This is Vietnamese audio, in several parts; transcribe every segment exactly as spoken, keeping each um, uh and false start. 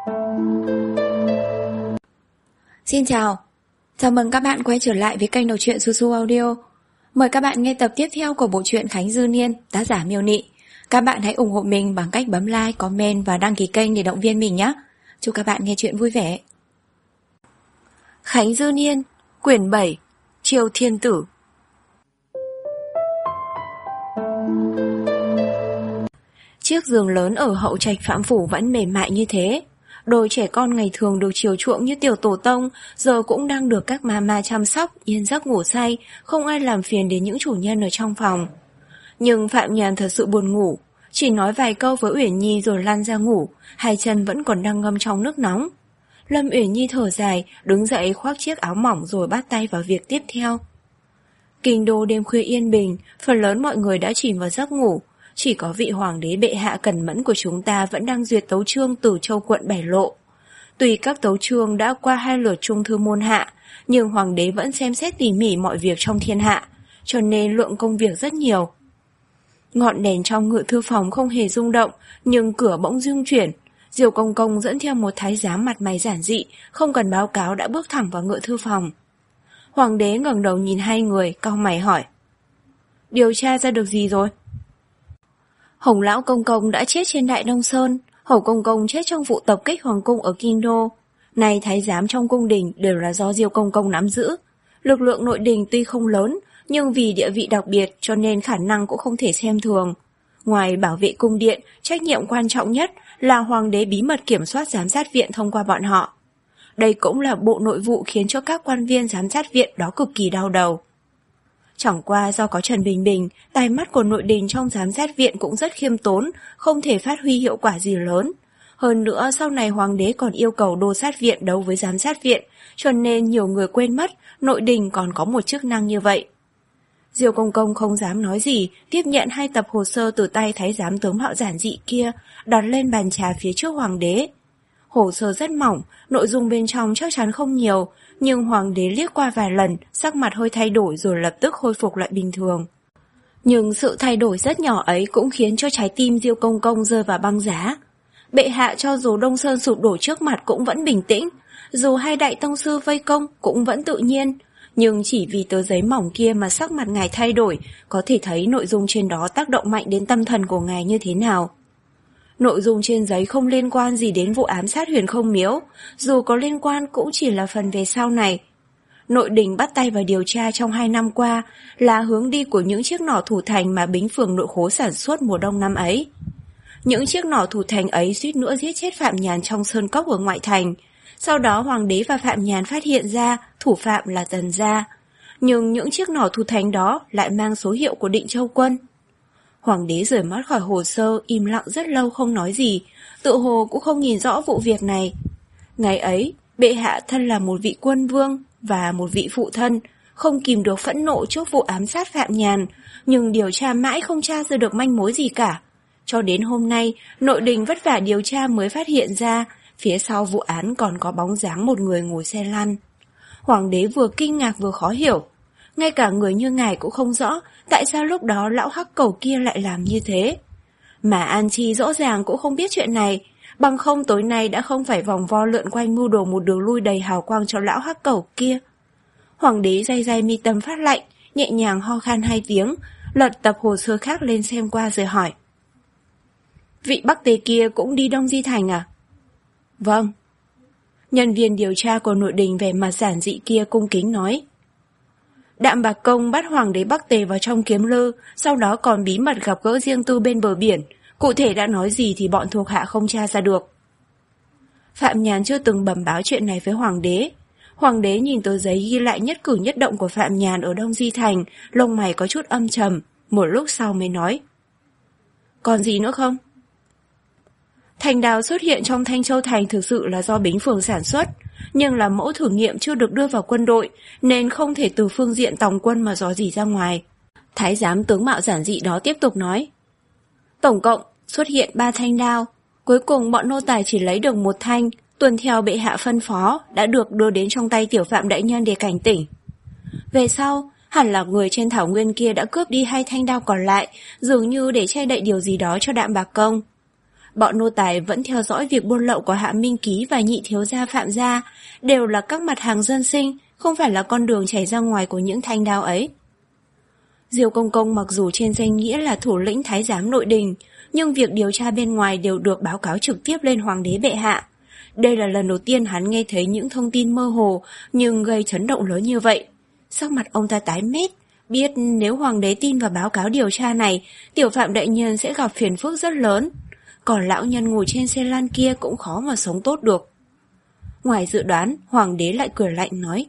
Xin chào, chào mừng các bạn quay trở lại với kênh đọc truyện Su Su Audio. Mời các bạn nghe tập tiếp theo của bộ truyện Khánh Dư Niên, tác giả Miêu Nị. Các bạn hãy ủng hộ mình bằng cách bấm like, comment và đăng ký kênh để động viên mình nhé. Chúc các bạn nghe truyện vui vẻ. Khánh Dư Niên, quyển bảy, Triều Thiên Tử. Chiếc giường lớn ở hậu trạch Phạm Phủ vẫn mềm mại như thế. Đôi trẻ con ngày thường được chiều chuộng như tiểu tổ tông, giờ cũng đang được các mama chăm sóc, yên giấc ngủ say, không ai làm phiền đến những chủ nhân ở trong phòng. Nhưng Phạm Nhàn thật sự buồn ngủ, chỉ nói vài câu với Uyển Nhi rồi lăn ra ngủ, hai chân vẫn còn đang ngâm trong nước nóng. Lâm Uyển Nhi thở dài, đứng dậy khoác chiếc áo mỏng rồi bắt tay vào việc tiếp theo. Kinh đô đêm khuya yên bình, phần lớn mọi người đã chìm vào giấc ngủ. Chỉ có vị hoàng đế bệ hạ cẩn mẫn của chúng ta vẫn đang duyệt tấu chương từ châu quận Bảy Lộ. Tuy các tấu chương đã qua hai lượt trung thư môn hạ, nhưng hoàng đế vẫn xem xét tỉ mỉ mọi việc trong thiên hạ, cho nên lượng công việc rất nhiều. Ngọn đèn trong ngự thư phòng không hề rung động, nhưng cửa bỗng rung chuyển. Diều Công Công dẫn theo một thái giám mặt mày giản dị, không cần báo cáo đã bước thẳng vào ngự thư phòng. Hoàng đế ngẩng đầu nhìn hai người, cau mày hỏi: điều tra ra được gì rồi? Hồng Lão Công Công đã chết trên Đại Đông Sơn, Hầu Công Công chết trong vụ tập kích hoàng cung ở Kinh Đô. Này thái giám trong cung đình đều là do Diêu Công Công nắm giữ. Lực lượng nội đình tuy không lớn, nhưng vì địa vị đặc biệt cho nên khả năng cũng không thể xem thường. Ngoài bảo vệ cung điện, trách nhiệm quan trọng nhất là hoàng đế bí mật kiểm soát giám sát viện thông qua bọn họ. Đây cũng là bộ nội vụ khiến cho các quan viên giám sát viện đó cực kỳ đau đầu. Chẳng qua do có Trần Bình Bình, tai mắt của nội đình trong giám sát viện cũng rất khiêm tốn, không thể phát huy hiệu quả gì lớn. Hơn nữa sau này hoàng đế còn yêu cầu đô sát viện đấu với giám sát viện, cho nên nhiều người quên mất nội đình còn có một chức năng như vậy. Diêu Công Công không dám nói gì, tiếp nhận hai tập hồ sơ từ tay thái giám tướng mạo giản dị kia, đặt lên bàn trà phía trước hoàng đế. Hồ sơ rất mỏng, nội dung bên trong chắc chắn không nhiều, nhưng hoàng đế liếc qua vài lần, sắc mặt hơi thay đổi rồi lập tức khôi phục lại bình thường. Nhưng sự thay đổi rất nhỏ ấy cũng khiến cho trái tim Diêu Công Công rơi vào băng giá. Bệ hạ cho dù Đông Sơn sụp đổ trước mặt cũng vẫn bình tĩnh, dù hai đại tông sư vây công cũng vẫn tự nhiên, nhưng chỉ vì tờ giấy mỏng kia mà sắc mặt ngài thay đổi, có thể thấy nội dung trên đó tác động mạnh đến tâm thần của ngài như thế nào. Nội dung trên giấy không liên quan gì đến vụ ám sát Huyền Không Miếu, dù có liên quan cũng chỉ là phần về sau này. Nội đình bắt tay vào điều tra trong hai năm qua là hướng đi của những chiếc nỏ thủ thành mà Bính Phường Nội Khố sản xuất mùa đông năm ấy. Những chiếc nỏ thủ thành ấy suýt nữa giết chết Phạm Nhàn trong sơn cốc ở ngoại thành. Sau đó hoàng đế và Phạm Nhàn phát hiện ra thủ phạm là Tần Gia. Nhưng những chiếc nỏ thủ thành đó lại mang số hiệu của Định Châu Quân. Hoàng đế rời mắt khỏi hồ sơ, im lặng rất lâu không nói gì, tự hồ cũng không nhìn rõ vụ việc này. Ngày ấy, bệ hạ thân là một vị quân vương và một vị phụ thân, không kìm được phẫn nộ trước vụ ám sát Phạm Nhàn, nhưng điều tra mãi không tra ra được manh mối gì cả. Cho đến hôm nay, nội đình vất vả điều tra mới phát hiện ra, phía sau vụ án còn có bóng dáng một người ngồi xe lăn. Hoàng đế vừa kinh ngạc vừa khó hiểu. Ngay cả người như ngài cũng không rõ tại sao lúc đó lão hắc cầu kia lại làm như thế. Mà An Chi rõ ràng cũng không biết chuyện này, bằng không tối nay đã không phải vòng vo lượn quanh mưu đồ một đường lui đầy hào quang cho lão hắc cầu kia. Hoàng đế day day mi tâm phát lạnh, nhẹ nhàng ho khan hai tiếng, lật tập hồ sơ khác lên xem qua rồi hỏi: vị Bắc Tề kia cũng đi Đông Di Thành à? Vâng. Nhân viên điều tra của nội đình vẻ mặt giản dị kia cung kính nói: Đạm Bạc Công bắt hoàng đế Bắc Tề vào trong kiếm lư, sau đó còn bí mật gặp gỡ riêng tư bên bờ biển. Cụ thể đã nói gì thì bọn thuộc hạ không tra ra được. Phạm Nhàn chưa từng bẩm báo chuyện này với hoàng đế. Hoàng đế nhìn tờ giấy ghi lại nhất cử nhất động của Phạm Nhàn ở Đông Di Thành, lông mày có chút âm trầm, một lúc sau mới nói: còn gì nữa không? Thành đào xuất hiện trong Thanh Châu Thành thực sự là do Bính Phường sản xuất, nhưng là mẫu thử nghiệm chưa được đưa vào quân đội, nên không thể từ phương diện tòng quân mà dò dỉ ra ngoài. Thái giám tướng mạo giản dị đó tiếp tục nói: tổng cộng xuất hiện ba thanh đao, cuối cùng bọn nô tài chỉ lấy được một thanh, tuân theo bệ hạ phân phó, đã được đưa đến trong tay tiểu Phạm đại nhân để cảnh tỉnh. Về sau, hẳn là người trên thảo nguyên kia đã cướp đi hai thanh đao còn lại, dường như để che đậy điều gì đó cho Đạm Bạc Công. Bọn nô tài vẫn theo dõi việc buôn lậu của Hạ Minh Ký và nhị thiếu gia Phạm gia, đều là các mặt hàng dân sinh, không phải là con đường chảy ra ngoài của những thanh đao ấy. Diêu Công Công mặc dù trên danh nghĩa là thủ lĩnh thái giám nội đình, nhưng việc điều tra bên ngoài đều được báo cáo trực tiếp lên hoàng đế bệ hạ. Đây là lần đầu tiên hắn nghe thấy những thông tin mơ hồ nhưng gây chấn động lớn như vậy. Sắc mặt ông ta tái mét, biết nếu hoàng đế tin vào báo cáo điều tra này, tiểu Phạm đại nhân sẽ gặp phiền phức rất lớn. Còn lão nhân ngồi trên xe lăn kia cũng khó mà sống tốt được. Ngoài dự đoán, hoàng đế lại cười lạnh nói: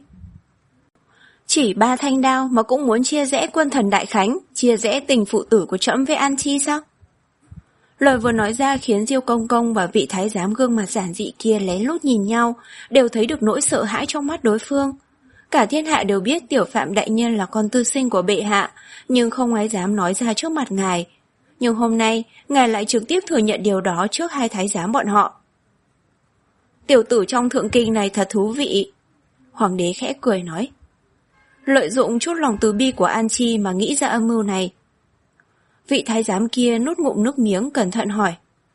Chỉ ba thanh đao mà cũng muốn chia rẽ quân thần Đại Khánh, chia rẽ tình phụ tử của trẫm với An Chi sao? Lời vừa nói ra khiến Diêu Công Công và vị thái giám gương mặt giản dị kia lén lút nhìn nhau, đều thấy được nỗi sợ hãi trong mắt đối phương. Cả thiên hạ đều biết tiểu Phạm đại nhân là con tư sinh của bệ hạ, nhưng không ai dám nói ra trước mặt ngài. Nhưng hôm nay, ngài lại trực tiếp thừa nhận điều đó trước hai thái giám bọn họ. Tiểu tử trong thượng kinh này thật thú vị. Hoàng đế khẽ cười nói. Lợi dụng chút lòng từ bi của An Chi mà nghĩ ra âm mưu này. Vị thái giám kia nuốt ngụm nước miếng cẩn thận hỏi.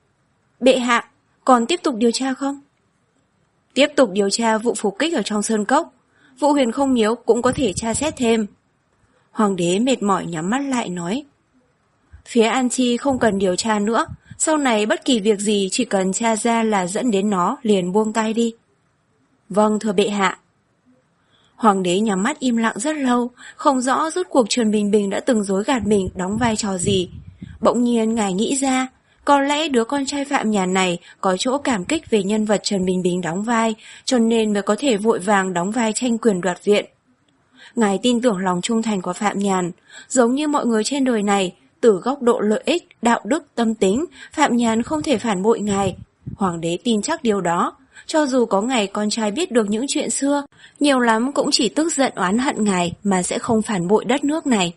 Bệ hạ, còn tiếp tục điều tra không? Tiếp tục điều tra vụ phục kích ở trong sơn cốc. Vụ Huyền Không Miếu cũng có thể tra xét thêm. Hoàng đế mệt mỏi nhắm mắt lại nói. Phía An Chi không cần điều tra nữa. Sau này bất kỳ việc gì chỉ cần tra ra là dẫn đến nó, liền buông tay đi. Vâng thưa bệ hạ. Hoàng đế nhắm mắt im lặng rất lâu, không rõ rốt cuộc Trần Bình Bình đã từng dối gạt mình đóng vai trò gì. Bỗng nhiên ngài nghĩ ra, có lẽ đứa con trai Phạm Nhàn này có chỗ cảm kích về nhân vật Trần Bình Bình đóng vai, cho nên mới có thể vội vàng đóng vai tranh quyền đoạt viện. Ngài tin tưởng lòng trung thành của Phạm Nhàn, giống như mọi người trên đời này, từ góc độ lợi ích, đạo đức, tâm tính, Phạm Nhàn không thể phản bội ngài. Hoàng đế tin chắc điều đó. Cho dù có ngày con trai biết được những chuyện xưa, nhiều lắm cũng chỉ tức giận oán hận ngài mà sẽ không phản bội đất nước này.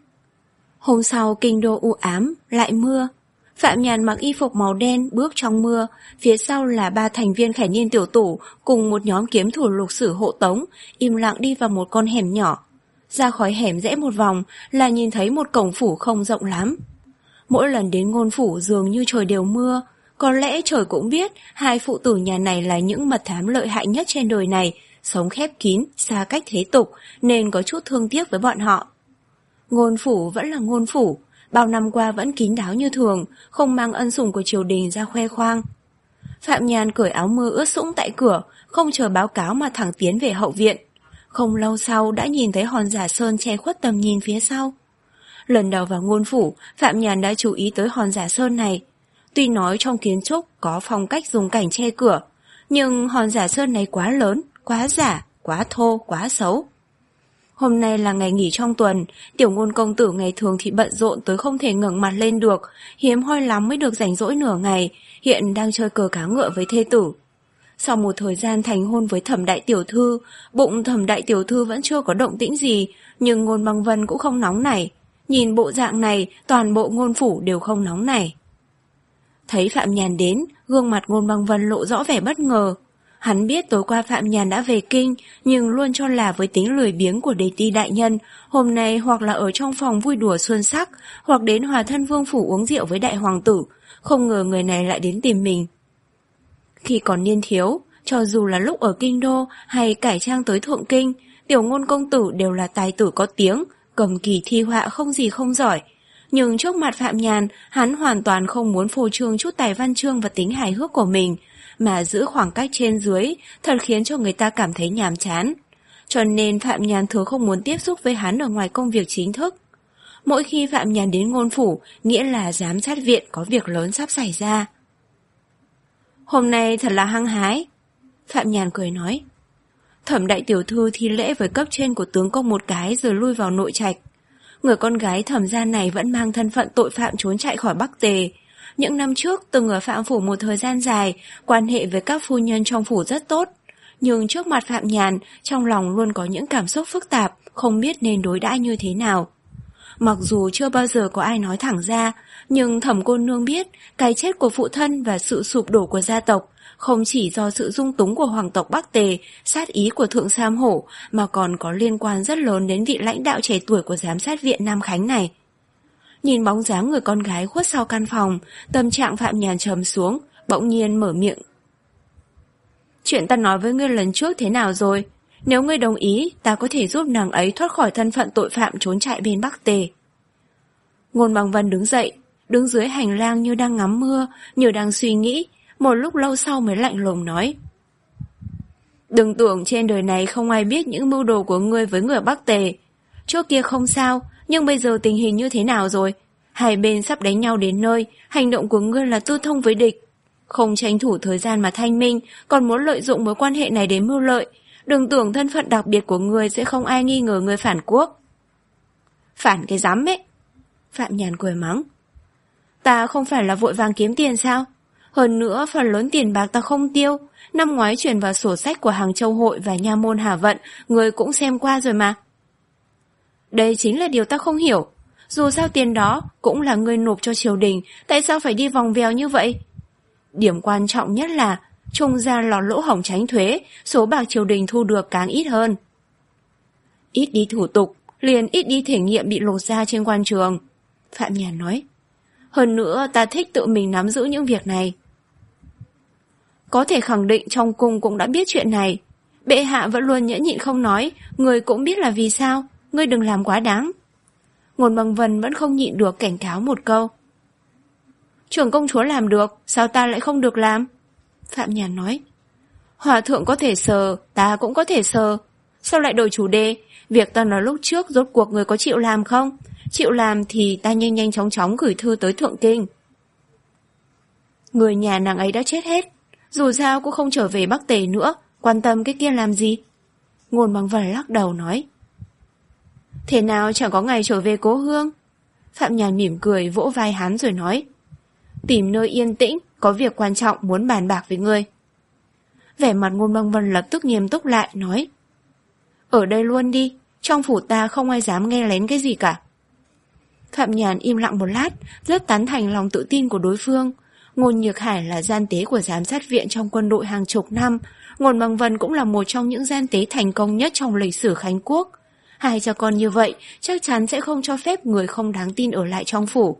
Hôm sau kinh đô u ám, lại mưa. Phạm Nhàn mặc y phục màu đen bước trong mưa, phía sau là ba thành viên Khải Niên tiểu tủ cùng một nhóm kiếm thủ lục sử hộ tống, im lặng đi vào một con hẻm nhỏ. Ra khỏi hẻm rẽ một vòng là nhìn thấy một cổng phủ không rộng lắm. Mỗi lần đến ngôn phủ dường như trời đều mưa. Có lẽ trời cũng biết hai phụ tử nhà này là những mật thám lợi hại nhất trên đời này, sống khép kín, xa cách thế tục, nên có chút thương tiếc với bọn họ. Ngôn phủ vẫn là ngôn phủ, bao năm qua vẫn kín đáo như thường, không mang ân sủng của triều đình ra khoe khoang. Phạm Nhàn cởi áo mưa ướt sũng tại cửa, không chờ báo cáo mà thẳng tiến về hậu viện. Không lâu sau đã nhìn thấy hòn giả sơn che khuất tầm nhìn phía sau. Lần đầu vào ngôn phủ, Phạm Nhàn đã chú ý tới hòn giả sơn này. Tuy nói trong kiến trúc có phong cách dùng cảnh che cửa, nhưng hòn giả sơn này quá lớn, quá giả, quá thô, quá xấu. Hôm nay là ngày nghỉ trong tuần, tiểu ngôn công tử ngày thường thì bận rộn tới không thể ngẩng mặt lên được, hiếm hoi lắm mới được rảnh rỗi nửa ngày, hiện đang chơi cờ cá ngựa với thê tử. Sau một thời gian thành hôn với Thẩm đại tiểu thư, bụng Thẩm đại tiểu thư vẫn chưa có động tĩnh gì, nhưng Ngôn Băng Vân cũng không nóng nảy. Nhìn bộ dạng này, toàn bộ ngôn phủ đều không nóng nảy. Thấy Phạm Nhàn đến, gương mặt Ngôn Băng Vân lộ rõ vẻ bất ngờ. Hắn biết tối qua Phạm Nhàn đã về kinh, nhưng luôn cho là với tính lười biếng của Đề Ti đại nhân, hôm nay hoặc là ở trong phòng vui đùa xuân sắc, hoặc đến Hòa Thân Vương phủ uống rượu với đại hoàng tử, không ngờ người này lại đến tìm mình. Khi còn niên thiếu, cho dù là lúc ở kinh đô hay cải trang tới thượng kinh, tiểu ngôn công tử đều là tài tử có tiếng, cầm kỳ thi họa không gì không giỏi. Nhưng trước mặt Phạm Nhàn, hắn hoàn toàn không muốn phô trương chút tài văn chương và tính hài hước của mình, mà giữ khoảng cách trên dưới, thật khiến cho người ta cảm thấy nhàm chán. Cho nên Phạm Nhàn thường không muốn tiếp xúc với hắn ở ngoài công việc chính thức. Mỗi khi Phạm Nhàn đến ngôn phủ, nghĩa là giám sát viện có việc lớn sắp xảy ra. Hôm nay thật là hăng hái. Phạm Nhàn cười nói. Thẩm đại tiểu thư thi lễ với cấp trên của tướng công một cái rồi lui vào nội trạch. Người con gái Thẩm gia này vẫn mang thân phận tội phạm trốn chạy khỏi Bắc Tề. Những năm trước từng ở Phạm phủ một thời gian dài, quan hệ với các phu nhân trong phủ rất tốt. Nhưng trước mặt Phạm Nhàn, trong lòng luôn có những cảm xúc phức tạp, không biết nên đối đãi như thế nào. Mặc dù chưa bao giờ có ai nói thẳng ra, nhưng Thẩm cô nương biết cái chết của phụ thân và sự sụp đổ của gia tộc không chỉ do sự dung túng của hoàng tộc Bắc Tề, sát ý của Thượng Sam Hổ, mà còn có liên quan rất lớn đến vị lãnh đạo trẻ tuổi của giám sát viện Nam Khánh này. Nhìn bóng dáng người con gái khuất sau căn phòng, tâm trạng Phạm Nhàn trầm xuống, bỗng nhiên mở miệng. Chuyện ta nói với ngươi lần trước thế nào rồi? Nếu ngươi đồng ý, ta có thể giúp nàng ấy thoát khỏi thân phận tội phạm trốn chạy bên Bắc Tề. Ngôn Bằng Vân đứng dậy, đứng dưới hành lang như đang ngắm mưa, như đang suy nghĩ, một lúc lâu sau mới lạnh lùng nói. Đừng tưởng trên đời này không ai biết những mưu đồ của ngươi với người Bắc Tề. Trước kia không sao, nhưng bây giờ tình hình như thế nào rồi? Hai bên sắp đánh nhau đến nơi, hành động của ngươi là tư thông với địch. Không tranh thủ thời gian mà thanh minh, còn muốn lợi dụng mối quan hệ này đến mưu lợi. Đừng tưởng thân phận đặc biệt của ngươi sẽ không ai nghi ngờ ngươi phản quốc. Phản cái rắm ấy. Phạm Nhàn cười mắng. Ta không phải là vội vàng kiếm tiền sao? Hơn nữa phần lớn tiền bạc ta không tiêu. Năm ngoái chuyển vào sổ sách của Hàng Châu Hội và Nha Môn Hà Vận, ngươi cũng xem qua rồi mà. Đây chính là điều ta không hiểu. Dù sao tiền đó cũng là ngươi nộp cho triều đình, tại sao phải đi vòng vèo như vậy? Điểm quan trọng nhất là trung gian lọt lỗ hổng tránh thuế, số bạc triều đình thu được càng ít hơn. Ít đi thủ tục, liền ít đi thể nghiệm bị lột ra trên quan trường. Phạm Nhàn nói. Hơn nữa ta thích tự mình nắm giữ những việc này. Có thể khẳng định trong cung cũng đã biết chuyện này. Bệ hạ vẫn luôn nhẫn nhịn không nói, người cũng biết là vì sao. Ngươi đừng làm quá đáng. Ngôn Bằng Vân vẫn không nhịn được cảnh cáo một câu. Trưởng công chúa làm được, sao ta lại không được làm? Phạm Nhàn nói. Hòa thượng có thể sờ, ta cũng có thể sờ. Sao lại đổi chủ đề? Việc ta nói lúc trước rốt cuộc người có chịu làm không? Chịu làm thì ta nhanh nhanh chóng chóng gửi thư tới Thượng Kinh. Người nhà nàng ấy đã chết hết. Dù sao cũng không trở về Bắc Tề nữa, quan tâm cái kia làm gì? Ngôn Bằng Vân lắc đầu nói. Thế nào chẳng có ngày trở về cố hương? Phạm Nhàn mỉm cười vỗ vai hắn rồi nói. Tìm nơi yên tĩnh, có việc quan trọng muốn bàn bạc với ngươi. Vẻ mặt Ngôn Bằng Vân lập tức nghiêm túc lại, nói. Ở đây luôn đi, trong phủ ta không ai dám nghe lén cái gì cả. Phạm Nhàn im lặng một lát, rất tán thành lòng tự tin của đối phương. Ngôn Nhược Hải là gian tế của giám sát viện trong quân đội hàng chục năm. Ngôn Bằng Vân cũng là một trong những gian tế thành công nhất trong lịch sử Khánh Quốc. Hai cha con như vậy chắc chắn sẽ không cho phép người không đáng tin ở lại trong phủ.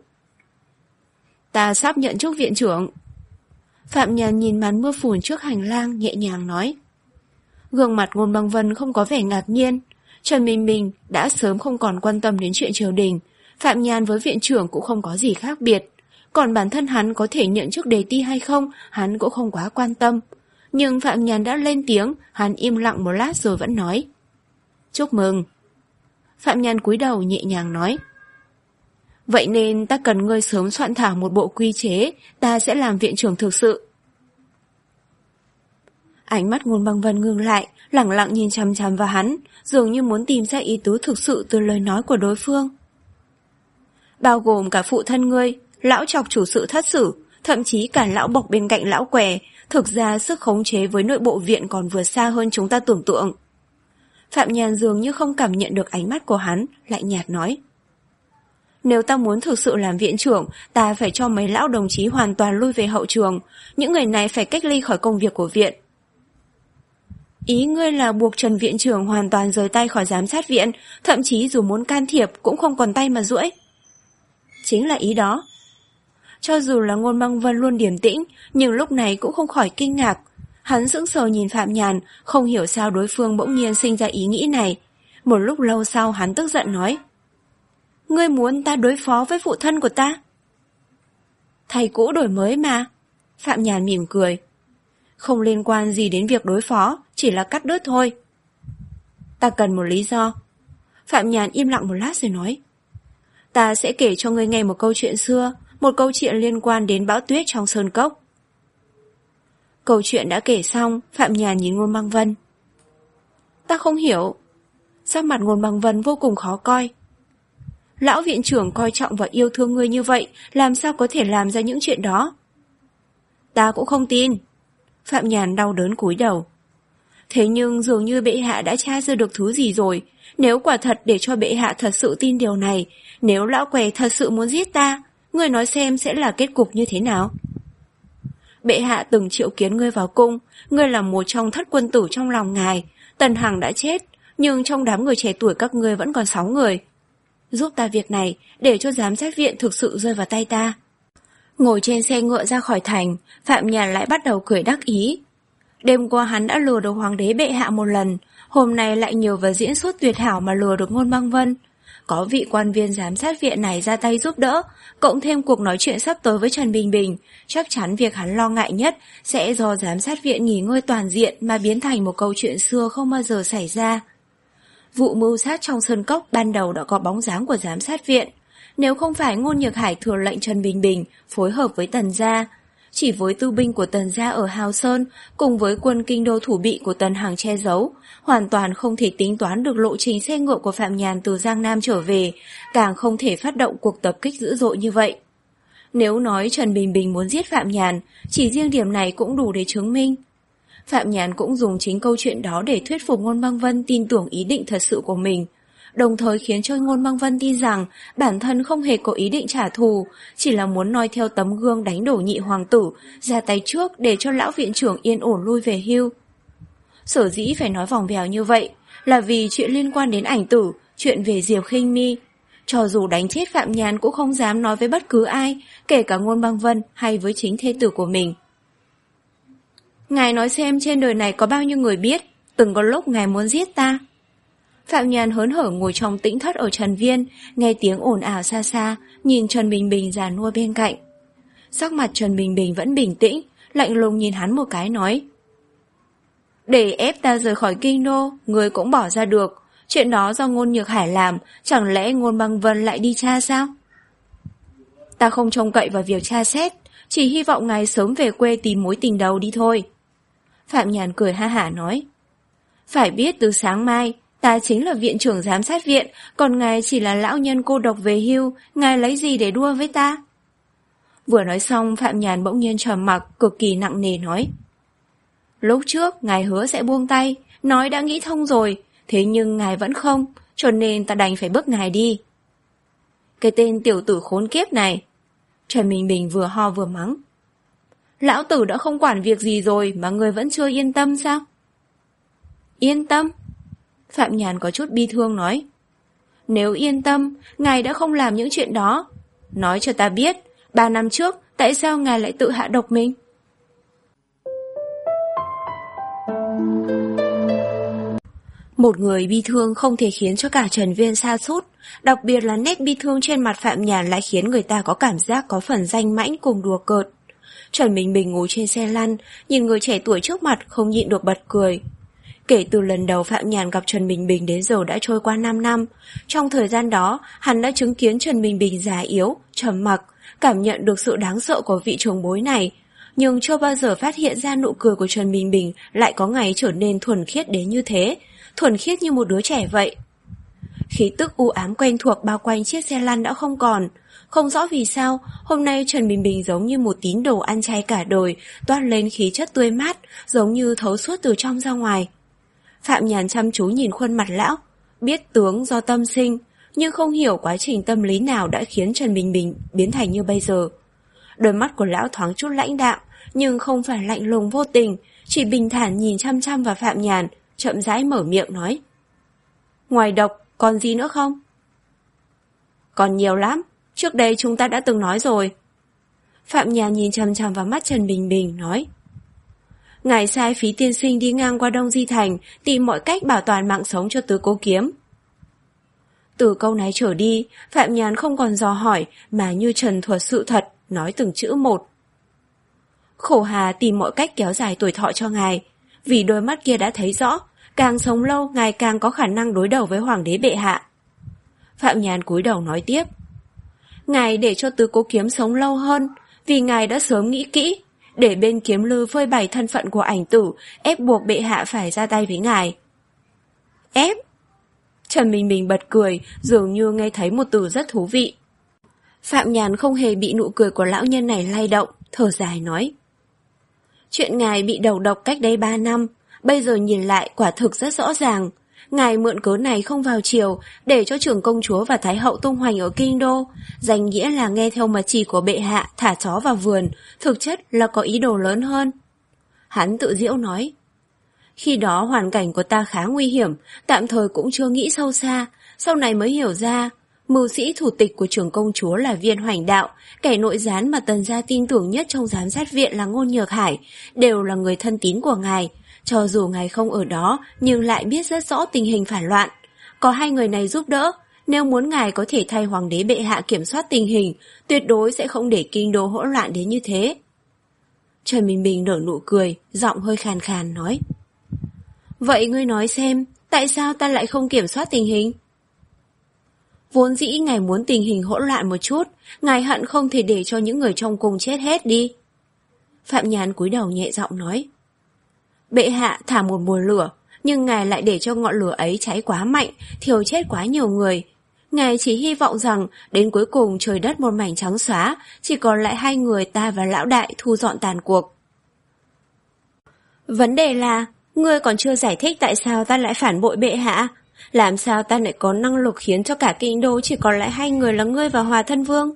Ta sắp nhận chức viện trưởng. Phạm Nhàn nhìn màn mưa phùn trước hành lang nhẹ nhàng nói. Gương mặt Ngôn Bằng Vân không có vẻ ngạc nhiên. Trần Minh Minh đã sớm không còn quan tâm đến chuyện triều đình. Phạm Nhàn với viện trưởng cũng không có gì khác biệt. Còn bản thân hắn có thể nhận chức đề ti hay không, hắn cũng không quá quan tâm. Nhưng Phạm Nhàn đã lên tiếng, hắn im lặng một lát rồi vẫn nói. Chúc mừng. Phạm Nhàn cúi đầu nhẹ nhàng nói. Vậy nên ta cần ngươi sớm soạn thảo một bộ quy chế, ta sẽ làm viện trưởng thực sự. Ánh mắt Ngôn Bằng Vân ngưng lại, lẳng lặng nhìn chằm chằm vào hắn, dường như muốn tìm ra ý tứ thực sự từ lời nói của đối phương. Bao gồm cả phụ thân ngươi, lão chọc chủ sự thất sử, thậm chí cả lão bộc bên cạnh lão què, thực ra sức khống chế với nội bộ viện còn vượt xa hơn chúng ta tưởng tượng. Phạm Nhàn dường như không cảm nhận được ánh mắt của hắn, lại nhạt nói. Nếu ta muốn thực sự làm viện trưởng, ta phải cho mấy lão đồng chí hoàn toàn lui về hậu trường, những người này phải cách ly khỏi công việc của viện. Ý ngươi là buộc Trần viện trưởng hoàn toàn rời tay khỏi giám sát viện, thậm chí dù muốn can thiệp cũng không còn tay mà duỗi. Chính là ý đó. Cho dù là Ngôn Bằng Vân luôn điềm tĩnh, nhưng lúc này cũng không khỏi kinh ngạc. Hắn sững sờ nhìn Phạm Nhàn, không hiểu sao đối phương bỗng nhiên sinh ra ý nghĩ này. Một lúc lâu sau hắn tức giận nói. Ngươi muốn ta đối phó với phụ thân của ta? Thầy cũ đổi mới mà. Phạm Nhàn mỉm cười. Không liên quan gì đến việc đối phó, chỉ là cắt đứt thôi. Ta cần một lý do. Phạm Nhàn im lặng một lát rồi nói. Ta sẽ kể cho ngươi nghe một câu chuyện xưa, một câu chuyện liên quan đến bão tuyết trong sơn cốc. Câu chuyện đã kể xong, Phạm Nhàn nhìn Ngôn Bằng Vân. Ta không hiểu. Sắc mặt Ngôn Bằng Vân vô cùng khó coi. Lão viện trưởng coi trọng và yêu thương ngươi như vậy, làm sao có thể làm ra những chuyện đó? Ta cũng không tin. Phạm Nhàn đau đớn cúi đầu. Thế nhưng dường như bệ hạ đã tra ra được thứ gì rồi. Nếu quả thật để cho bệ hạ thật sự tin điều này, nếu lão què thật sự muốn giết ta, ngươi nói xem sẽ là kết cục như thế nào? Bệ hạ từng triệu kiến ngươi vào cung, ngươi là một trong thất quân tử trong lòng ngài. Tần Hằng đã chết, nhưng trong đám người trẻ tuổi các ngươi vẫn còn sáu người. Giúp ta việc này, để cho giám sát viện thực sự rơi vào tay ta. Ngồi trên xe ngựa ra khỏi thành, Phạm Nhàn lại bắt đầu cười đắc ý. Đêm qua hắn đã lừa được hoàng đế bệ hạ một lần, hôm nay lại nhờ vào diễn xuất tuyệt hảo mà lừa được Ngôn Băng Vân. Có vị quan viên giám sát viện này ra tay giúp đỡ, cộng thêm cuộc nói chuyện sắp tới với Trần Bình Bình, chắc chắn việc hắn lo ngại nhất sẽ do giám sát viện nghỉ ngơi toàn diện mà biến thành một câu chuyện xưa không bao giờ xảy ra. Vụ mưu sát trong sơn cốc ban đầu đã có bóng dáng của giám sát viện. Nếu không phải Ngôn Nhược Hải thừa lệnh Trần Bình Bình phối hợp với Tần gia, chỉ với tư binh của Tần gia ở Hào Sơn cùng với quân kinh đô thủ bị của Tần Hằng che giấu, hoàn toàn không thể tính toán được lộ trình xe ngựa của Phạm Nhàn từ Giang Nam trở về, càng không thể phát động cuộc tập kích dữ dội như vậy. Nếu nói Trần Bình Bình muốn giết Phạm Nhàn, chỉ riêng điểm này cũng đủ để chứng minh. Phạm Nhàn cũng dùng chính câu chuyện đó để thuyết phục Ngôn Băng Vân tin tưởng ý định thật sự của mình, đồng thời khiến cho Ngôn Băng Vân tin rằng bản thân không hề có ý định trả thù, chỉ là muốn noi theo tấm gương đánh đổ nhị hoàng tử, ra tay trước để cho lão viện trưởng yên ổn lui về hưu. Sở dĩ phải nói vòng vèo như vậy là vì chuyện liên quan đến ảnh tử, chuyện về Diệp Khinh Mi. Cho dù đánh chết Phạm Nhàn cũng không dám nói với bất cứ ai, kể cả Ngôn Băng Vân hay với chính thê tử của mình. Ngài nói xem trên đời này có bao nhiêu người biết, từng có lúc ngài muốn giết ta. Phạm Nhàn hớn hở ngồi trong tĩnh thất ở Trần Viên, nghe tiếng ồn ào xa xa, nhìn Trần Bình Bình già nua bên cạnh. Sắc mặt Trần Bình Bình vẫn bình tĩnh, lạnh lùng nhìn hắn một cái nói: Để ép ta rời khỏi kinh đô, người cũng bỏ ra được. Chuyện đó do Ngôn Nhược Hải làm, chẳng lẽ Ngôn Băng Vân lại đi tra sao? Ta không trông cậy vào việc tra xét, chỉ hy vọng ngài sớm về quê tìm mối tình đầu đi thôi. Phạm Nhàn cười ha hả nói: Phải biết từ sáng mai, ta chính là viện trưởng giám sát viện, còn ngài chỉ là lão nhân cô độc về hưu, ngài lấy gì để đua với ta? Vừa nói xong, Phạm Nhàn bỗng nhiên trầm mặc, cực kỳ nặng nề nói: Lúc trước, ngài hứa sẽ buông tay, nói đã nghĩ thông rồi, thế nhưng ngài vẫn không, cho nên ta đành phải bước ngài đi. Cái tên tiểu tử khốn kiếp này! Trần Bình Bình vừa ho vừa mắng. Lão tử đã không quản việc gì rồi mà người vẫn chưa yên tâm sao? Yên tâm? Phạm Nhàn có chút bi thương nói: Nếu yên tâm, ngài đã không làm những chuyện đó. Nói cho ta biết, ba năm trước, tại sao ngài lại tự hạ độc mình? Một người bi thương không thể khiến cho cả Trần Viên sa sút, đặc biệt là nét bi thương trên mặt Phạm Nhàn lại khiến người ta có cảm giác có phần danh mãnh cùng đùa cợt. Trần Bình Bình ngồi trên xe lăn, nhìn người trẻ tuổi trước mặt không nhịn được bật cười. Kể từ lần đầu Phạm Nhàn gặp Trần Bình Bình đến giờ đã trôi qua năm năm. Trong thời gian đó, hắn đã chứng kiến Trần Bình Bình già yếu, trầm mặc, cảm nhận được sự đáng sợ của vị trưởng bối này, nhưng chưa bao giờ phát hiện ra nụ cười của Trần Bình Bình lại có ngày trở nên thuần khiết đến như thế, thuần khiết như một đứa trẻ vậy. Khí tức u ám quen thuộc bao quanh chiếc xe lăn đã không còn. Không rõ vì sao, hôm nay Trần Bình Bình giống như một tín đồ ăn chay cả đời, toát lên khí chất tươi mát, giống như thấu suốt từ trong ra ngoài. Phạm Nhàn chăm chú nhìn khuôn mặt lão, biết tướng do tâm sinh, nhưng không hiểu quá trình tâm lý nào đã khiến Trần Bình Bình biến thành như bây giờ. Đôi mắt của lão thoáng chút lãnh đạm, nhưng không phải lạnh lùng vô tình, chỉ bình thản nhìn chăm chăm vào Phạm Nhàn, chậm rãi mở miệng nói: Ngoài độc, còn gì nữa không? Còn nhiều lắm, trước đây chúng ta đã từng nói rồi. Phạm Nhàn nhìn chăm chăm vào mắt Trần Bình Bình, nói: Ngài sai Phí tiên sinh đi ngang qua Đông Di Thành, tìm mọi cách bảo toàn mạng sống cho Tứ Cố Kiếm. Từ câu này trở đi, Phạm Nhàn không còn dò hỏi, mà như trần thuật sự thật, nói từng chữ một. Khổ Hà tìm mọi cách kéo dài tuổi thọ cho ngài, vì đôi mắt kia đã thấy rõ, càng sống lâu ngài càng có khả năng đối đầu với Hoàng đế bệ hạ. Phạm Nhàn cúi đầu nói tiếp: Ngài để cho Tứ Cố Kiếm sống lâu hơn, vì ngài đã sớm nghĩ kỹ, để bên Kiếm Lư phơi bày thân phận của ảnh tử, ép buộc bệ hạ phải ra tay với ngài. Ép? Trần Bình Bình bật cười, dường như nghe thấy một từ rất thú vị. Phạm Nhàn không hề bị nụ cười của lão nhân này lay động, thở dài nói: Chuyện ngài bị đầu độc cách đây ba năm, bây giờ nhìn lại quả thực rất rõ ràng. Ngài mượn cớ này không vào triều, để cho trưởng công chúa và thái hậu tung hoành ở kinh đô, danh nghĩa là nghe theo mật chỉ của bệ hạ thả chó vào vườn, thực chất là có ý đồ lớn hơn. Hắn tự giễu nói: Khi đó hoàn cảnh của ta khá nguy hiểm, tạm thời cũng chưa nghĩ sâu xa, sau này mới hiểu ra, Mưu sĩ thủ tịch của trưởng công chúa là Viên Hoành Đạo, kẻ nội gián mà Tần gia tin tưởng nhất trong giám sát viện là Ngôn Nhược Hải, đều là người thân tín của ngài. Cho dù ngài không ở đó, nhưng lại biết rất rõ tình hình phản loạn. Có hai người này giúp đỡ, nếu muốn ngài có thể thay hoàng đế bệ hạ kiểm soát tình hình, tuyệt đối sẽ không để kinh đô hỗn loạn đến như thế. Trần Bình Bình nở nụ cười, giọng hơi khàn khàn nói. Vậy ngươi nói xem, tại sao ta lại không kiểm soát tình hình? Vốn dĩ ngài muốn tình hình hỗn loạn một chút, ngài hận không thể để cho những người trong cung chết hết đi. Phạm Nhàn cúi đầu nhẹ giọng nói. Bệ hạ thả một mùi lửa, nhưng ngài lại để cho ngọn lửa ấy cháy quá mạnh, thiêu chết quá nhiều người. Ngài chỉ hy vọng rằng đến cuối cùng trời đất một mảnh trắng xóa, chỉ còn lại hai người ta và lão đại thu dọn tàn cuộc. Vấn đề là, ngươi còn chưa giải thích tại sao ta lại phản bội bệ hạ. Làm sao ta lại có năng lực khiến cho cả kinh đô chỉ còn lại hai người là ngươi và Hòa Thân Vương?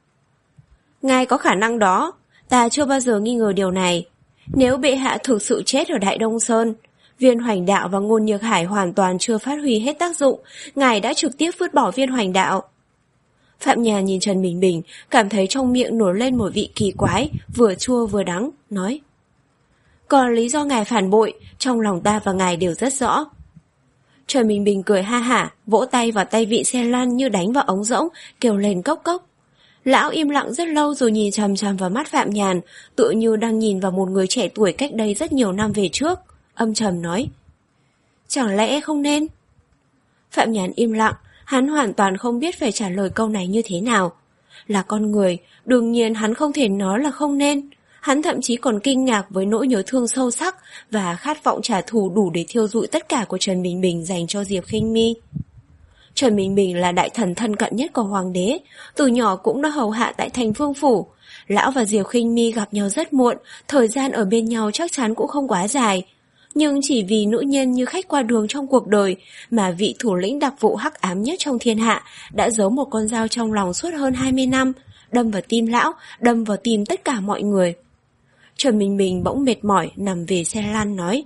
Ngài có khả năng đó, ta chưa bao giờ nghi ngờ điều này. Nếu bệ hạ thực sự chết ở Đại Đông Sơn, Viên Hoành Đạo và Ngôn Nhược Hải hoàn toàn chưa phát huy hết tác dụng, ngài đã trực tiếp vứt bỏ Viên Hoành Đạo. Phạm Nhàn nhìn Trần Bình Bình, cảm thấy trong miệng nổi lên một vị kỳ quái, vừa chua vừa đắng, nói. Còn lý do ngài phản bội, trong lòng ta và ngài đều rất rõ. Trần Bình Bình cười ha hả, vỗ tay vào tay vị xe lăn như đánh vào ống rỗng, kêu lên cốc cốc. Lão im lặng rất lâu rồi nhìn chằm chằm vào mắt Phạm Nhàn, tựa như đang nhìn vào một người trẻ tuổi cách đây rất nhiều năm về trước. Âm trầm nói. Chẳng lẽ không nên? Phạm Nhàn im lặng, hắn hoàn toàn không biết phải trả lời câu này như thế nào. Là con người, đương nhiên hắn không thể nói là không nên. Hắn thậm chí còn kinh ngạc với nỗi nhớ thương sâu sắc và khát vọng trả thù đủ để thiêu rụi tất cả của Trần Bình Bình dành cho Diệp Khinh My. Trần Bình Bình là đại thần thân cận nhất của hoàng đế, từ nhỏ cũng đã hầu hạ tại thành Vương Phủ. Lão và Diệp Khinh My gặp nhau rất muộn, thời gian ở bên nhau chắc chắn cũng không quá dài. Nhưng chỉ vì nữ nhân như khách qua đường trong cuộc đời mà vị thủ lĩnh đặc vụ hắc ám nhất trong thiên hạ đã giấu một con dao trong lòng suốt hơn hai mươi năm, đâm vào tim lão, đâm vào tim tất cả mọi người. Trần Bình Bình bỗng mệt mỏi nằm về xe lăn nói.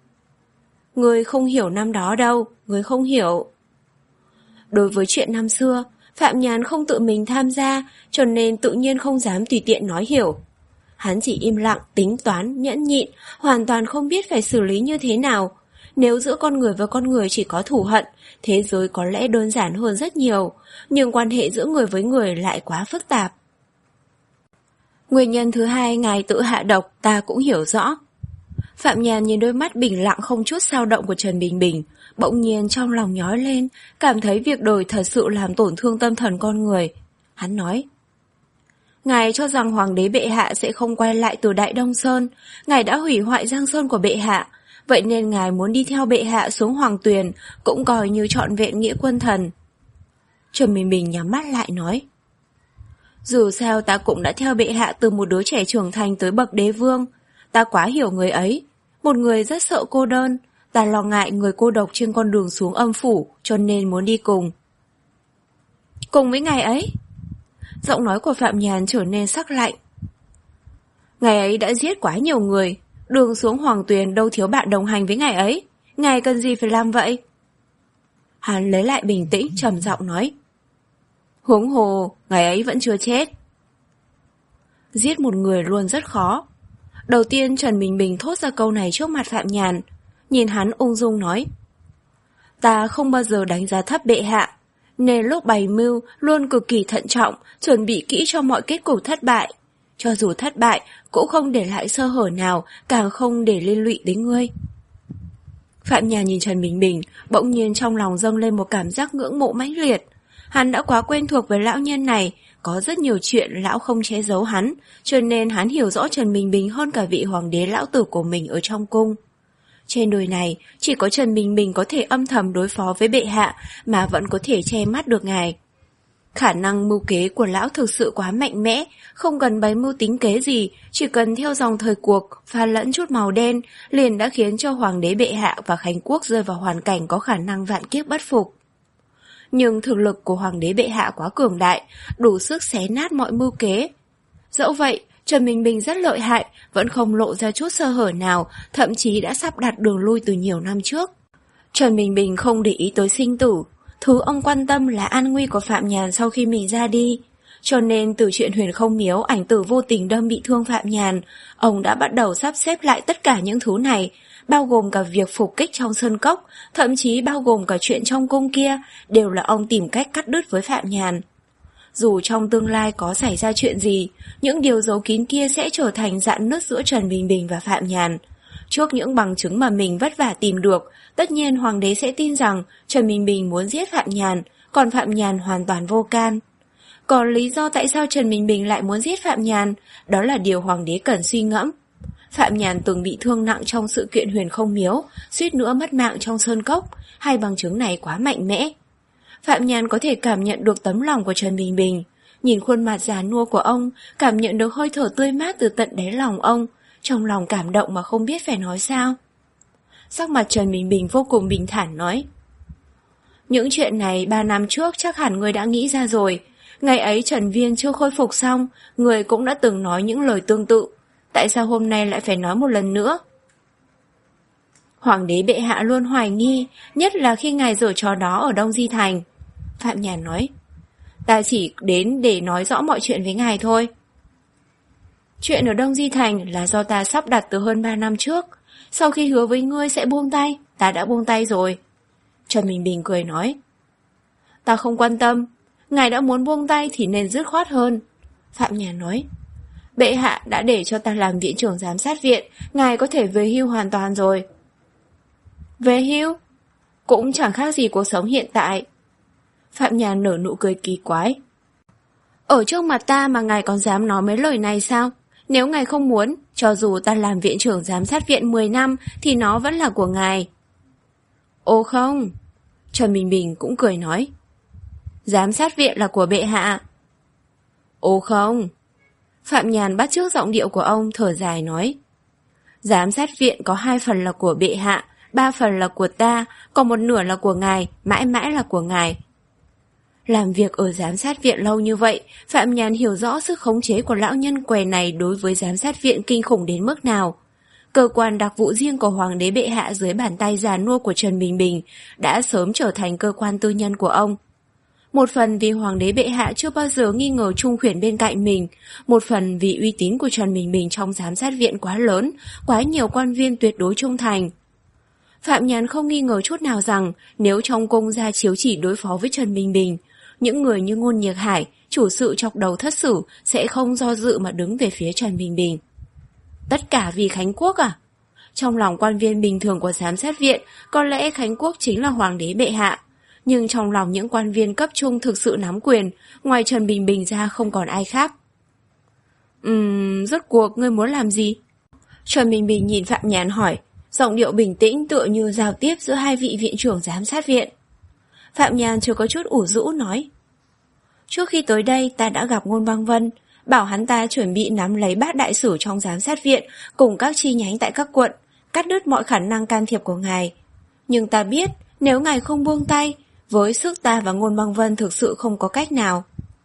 Ngươi không hiểu năm đó đâu, ngươi không hiểu. Đối với chuyện năm xưa, Phạm Nhàn không tự mình tham gia, cho nên tự nhiên không dám tùy tiện nói hiểu. Hắn chỉ im lặng, tính toán, nhẫn nhịn, hoàn toàn không biết phải xử lý như thế nào. Nếu giữa con người và con người chỉ có thù hận, thế giới có lẽ đơn giản hơn rất nhiều, nhưng quan hệ giữa người với người lại quá phức tạp. Nguyên nhân thứ hai ngài tự hạ độc ta cũng hiểu rõ. Phạm Nhàn nhìn đôi mắt bình lặng không chút dao động của Trần Bình Bình, bỗng nhiên trong lòng nhói lên, cảm thấy việc đời thật sự làm tổn thương tâm thần con người. Hắn nói. Ngài cho rằng hoàng đế bệ hạ sẽ không quay lại từ Đại Đông Sơn, ngài đã hủy hoại Giang Sơn của bệ hạ, vậy nên ngài muốn đi theo bệ hạ xuống Hoàng Tuyền, cũng coi như trọn vẹn nghĩa quân thần. Trần Bình Bình nhắm mắt lại nói. Dù sao ta cũng đã theo bệ hạ từ một đứa trẻ trưởng thành tới bậc đế vương, ta quá hiểu người ấy, một người rất sợ cô đơn, ta lo ngại người cô độc trên con đường xuống âm phủ, cho nên muốn đi cùng. Cùng với ngài ấy? Giọng nói của Phạm Nhàn trở nên sắc lạnh. Ngài ấy đã giết quá nhiều người, đường xuống Hoàng Tuyền đâu thiếu bạn đồng hành với ngài ấy, ngài cần gì phải làm vậy? Hắn lấy lại bình tĩnh, trầm giọng nói. Huống hồ, ngài ấy vẫn chưa chết. Giết một người luôn rất khó. Đầu tiên Trần Bình Bình thốt ra câu này trước mặt Phạm Nhàn, nhìn hắn ung dung nói. Ta không bao giờ đánh giá thấp bệ hạ, nên lúc bày mưu luôn cực kỳ thận trọng, chuẩn bị kỹ cho mọi kết cục thất bại. Cho dù thất bại, cũng không để lại sơ hở nào, càng không để liên lụy đến ngươi. Phạm Nhàn nhìn Trần Bình Bình, bỗng nhiên trong lòng dâng lên một cảm giác ngưỡng mộ mãnh liệt. Hắn đã quá quen thuộc với lão nhân này, có rất nhiều chuyện lão không che giấu hắn, cho nên hắn hiểu rõ Trần Bình Bình hơn cả vị hoàng đế lão tử của mình ở trong cung. Trên đời này, chỉ có Trần Bình Bình có thể âm thầm đối phó với bệ hạ mà vẫn có thể che mắt được ngài. Khả năng mưu kế của lão thực sự quá mạnh mẽ, không cần bày mưu tính kế gì, chỉ cần theo dòng thời cuộc, pha lẫn chút màu đen, liền đã khiến cho hoàng đế bệ hạ và Khánh Quốc rơi vào hoàn cảnh có khả năng vạn kiếp bất phục. Nhưng thực lực của hoàng đế bệ hạ quá cường đại, đủ sức xé nát mọi mưu kế. Dẫu vậy, Trần Bình Bình rất lợi hại, vẫn không lộ ra chút sơ hở nào, thậm chí đã sắp đặt đường lui từ nhiều năm trước. Trần Bình Bình không để ý tới sinh tử, Thứ ông quan tâm là an nguy của Phạm Nhàn sau khi mình ra đi. Cho nên từ chuyện Huyền Không Miếu ảnh tử vô tình đâm bị thương Phạm Nhàn, ông đã bắt đầu sắp xếp lại tất cả những thứ này, bao gồm cả việc phục kích trong sơn cốc, thậm chí bao gồm cả chuyện trong cung kia, đều là ông tìm cách cắt đứt với Phạm Nhàn. Dù trong tương lai có xảy ra chuyện gì, những điều giấu kín kia sẽ trở thành rạn nứt giữa Trần Bình Bình và Phạm Nhàn. Trước những bằng chứng mà mình vất vả tìm được, tất nhiên hoàng đế sẽ tin rằng Trần Bình Bình muốn giết Phạm Nhàn, còn Phạm Nhàn hoàn toàn vô can. Còn lý do tại sao Trần Bình Bình lại muốn giết Phạm Nhàn, đó là điều hoàng đế cần suy ngẫm. Phạm Nhàn từng bị thương nặng trong sự kiện Huyền Không Miếu, suýt nữa mất mạng trong sơn cốc, hai bằng chứng này quá mạnh mẽ. Phạm Nhàn có thể cảm nhận được tấm lòng của Trần Bình Bình, nhìn khuôn mặt già nua của ông, cảm nhận được hơi thở tươi mát từ tận đáy lòng ông, trong lòng cảm động mà không biết phải nói sao. Sắc mặt Trần Bình Bình vô cùng bình thản nói: những chuyện này ba năm trước chắc hẳn người đã nghĩ ra rồi. Ngày ấy Trần Viên chưa khôi phục xong, người cũng đã từng nói những lời tương tự. Tại sao hôm nay lại phải nói một lần nữa? Hoàng đế bệ hạ luôn hoài nghi, nhất là khi ngài giở trò đó ở Đông Di Thành. Phạm Nhàn nói: ta chỉ đến để nói rõ mọi chuyện với ngài thôi. Chuyện ở Đông Di Thành là do ta sắp đặt từ hơn ba năm trước. Sau khi hứa với ngươi sẽ buông tay, ta đã buông tay rồi. Trần Bình Bình cười nói: ta không quan tâm, ngài đã muốn buông tay thì nên dứt khoát hơn. Phạm Nhàn nói: bệ hạ đã để cho ta làm viện trưởng giám sát viện, ngài có thể về hưu hoàn toàn rồi. Về hưu? Cũng chẳng khác gì cuộc sống hiện tại. Phạm Nhàn nở nụ cười kỳ quái. Ở trước mặt ta mà ngài còn dám nói mấy lời này sao? Nếu ngài không muốn, cho dù ta làm viện trưởng giám sát viện mười năm thì nó vẫn là của ngài. Ô không, Trần Bình Bình cũng cười nói: giám sát viện là của bệ hạ. Ô không, Phạm Nhàn bắt chước giọng điệu của ông, thở dài nói: giám sát viện có hai phần là của bệ hạ, ba phần là của ta, còn một nửa là của ngài, mãi mãi là của ngài. Làm việc ở giám sát viện lâu như vậy, Phạm Nhàn hiểu rõ sức khống chế của lão nhân què này đối với giám sát viện kinh khủng đến mức nào. Cơ quan đặc vụ riêng của Hoàng đế bệ hạ dưới bàn tay già nua của Trần Bình Bình đã sớm trở thành cơ quan tư nhân của ông. Một phần vì Hoàng đế bệ hạ chưa bao giờ nghi ngờ Trung Khuyển bên cạnh mình, một phần vì uy tín của Trần Bình Bình trong giám sát viện quá lớn, quá nhiều quan viên tuyệt đối trung thành. Phạm Nhàn không nghi ngờ chút nào rằng nếu trong cung ra chiếu chỉ đối phó với Trần Bình Bình, những người như Ngôn Nhiệt Hải, chủ sự chọc đầu thất sử sẽ không do dự mà đứng về phía Trần Bình Bình. Tất cả vì Khánh Quốc à? Trong lòng quan viên bình thường của giám sát viện, có lẽ Khánh Quốc chính là Hoàng đế bệ hạ. Nhưng trong lòng những quan viên cấp trung thực sự nắm quyền, ngoài Trần Bình Bình ra không còn ai khác. Ừm, rốt cuộc ngươi muốn làm gì? Trần Bình Bình nhìn Phạm Nhàn hỏi, giọng điệu bình tĩnh tựa như giao tiếp giữa hai vị viện trưởng giám sát viện. Phạm Nhàn chưa có chút ủ rũ nói: trước khi tới đây ta đã gặp Ngôn Băng Vân, bảo hắn ta chuẩn bị nắm lấy bát đại sử trong giám sát viện cùng các chi nhánh tại các quận, cắt đứt mọi khả năng can thiệp của ngài. Nhưng ta biết nếu ngài không buông tay, với sức ta và Ngôn Băng Vân thực sự không có cách nào.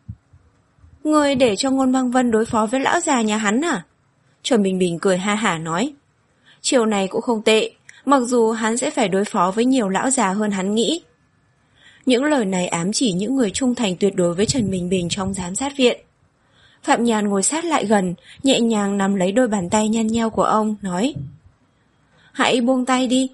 Ngươi để cho Ngôn Băng Vân đối phó với lão già nhà hắn à? Trần Bình Bình cười ha hả nói: chiều này cũng không tệ, mặc dù hắn sẽ phải đối phó với nhiều lão già hơn hắn nghĩ. Những lời này ám chỉ những người trung thành tuyệt đối với Trần Bình Bình trong giám sát viện. Phạm Nhàn ngồi sát lại gần, nhẹ nhàng nắm lấy đôi bàn tay nhăn nheo của ông, nói: hãy buông tay đi.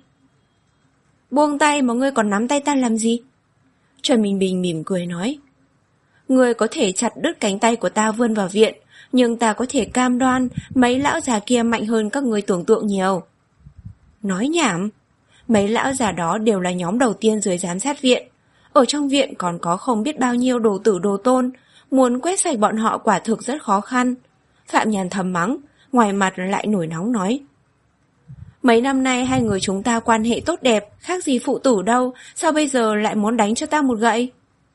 Buông tay mà ngươi còn nắm tay ta làm gì? Trần Bình Bình mỉm cười nói: ngươi có thể chặt đứt cánh tay của ta vươn vào viện, nhưng ta có thể cam đoan mấy lão già kia mạnh hơn các ngươi tưởng tượng nhiều. Nói nhảm, mấy lão già đó đều là nhóm đầu tiên dưới giám sát viện. Ở trong viện còn có không biết bao nhiêu đồ tử đồ tôn, muốn quét sạch bọn họ quả thực rất khó khăn. Phạm Nhàn thầm mắng, ngoài mặt lại nổi nóng nói: mấy năm nay hai người chúng ta quan hệ tốt đẹp, khác gì phụ tử đâu, sao bây giờ lại muốn đánh cho ta một gậy?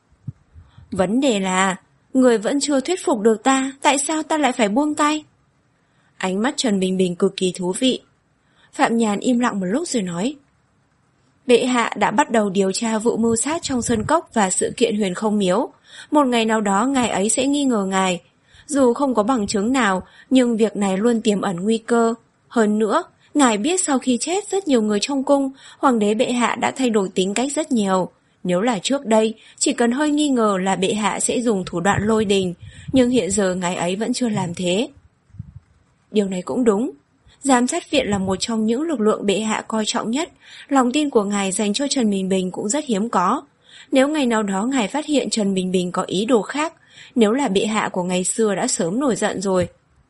Vấn đề là, người vẫn chưa thuyết phục được ta, tại sao ta lại phải buông tay? Ánh mắt Trần Bình Bình cực kỳ thú vị. Phạm Nhàn im lặng một lúc rồi nói: bệ hạ đã bắt đầu điều tra vụ mưu sát trong Sơn Cốc và sự kiện Huyền Không Miếu. Một ngày nào đó ngài ấy sẽ nghi ngờ ngài. Dù không có bằng chứng nào, nhưng việc này luôn tiềm ẩn nguy cơ. Hơn nữa, ngài biết sau khi chết rất nhiều người trong cung, Hoàng đế bệ hạ đã thay đổi tính cách rất nhiều. Nếu là trước đây, chỉ cần hơi nghi ngờ là bệ hạ sẽ dùng thủ đoạn lôi đình, nhưng hiện giờ ngài ấy vẫn chưa làm thế. Điều này cũng đúng. Giám sát viện là một trong những lực lượng bệ hạ coi trọng nhất, lòng tin của ngài dành cho Trần Bình Bình cũng rất hiếm có. Nếu ngày nào đó ngài phát hiện Trần Bình Bình có ý đồ khác, nếu là bệ hạ của ngày xưa đã sớm nổi giận rồi.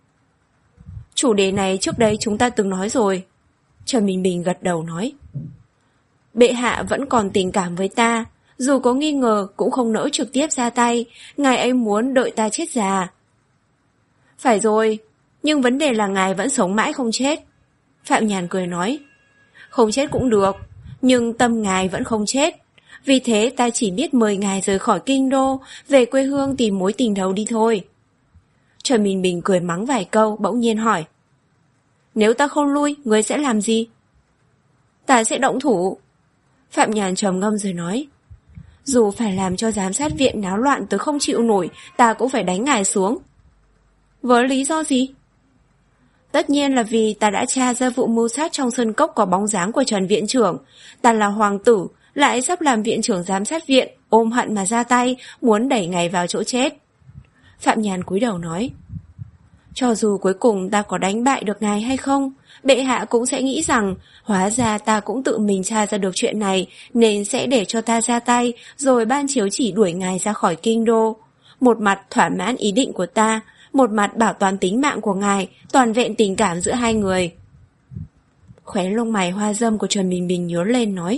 Chủ đề này trước đây chúng ta từng nói rồi. Trần Bình Bình gật đầu nói. Bệ hạ vẫn còn tình cảm với ta, dù có nghi ngờ cũng không nỡ trực tiếp ra tay, ngài ấy muốn đợi ta chết già. Phải rồi, nhưng vấn đề là ngài vẫn sống mãi không chết. Phạm Nhàn cười nói. Không chết cũng được, nhưng tâm ngài vẫn không chết. Vì thế ta chỉ biết mời ngài rời khỏi kinh đô, về quê hương tìm mối tình đầu đi thôi. Trần Bình Bình cười mắng vài câu, bỗng nhiên hỏi. Nếu ta không lui, ngươi sẽ làm gì? Ta sẽ động thủ. Phạm Nhàn trầm ngâm rồi nói. Dù phải làm cho giám sát viện náo loạn tới không chịu nổi, ta cũng phải đánh ngài xuống. Với lý do gì? Tất nhiên là vì ta đã tra ra vụ mưu sát trong sân cốc có bóng dáng của Trần viện trưởng. Ta là hoàng tử, lại sắp làm viện trưởng giám sát viện, ôm hận mà ra tay, muốn đẩy ngài vào chỗ chết. Phạm Nhàn cúi đầu nói. Cho dù cuối cùng ta có đánh bại được ngài hay không, bệ hạ cũng sẽ nghĩ rằng hóa ra ta cũng tự mình tra ra được chuyện này, nên sẽ để cho ta ra tay, rồi ban chiếu chỉ đuổi ngài ra khỏi kinh đô. Một mặt thỏa mãn ý định của ta, một mặt bảo toàn tính mạng của ngài, toàn vẹn tình cảm giữa hai người. Khóe lông mày hoa dâm của Trần Bình Bình nhớ lên nói.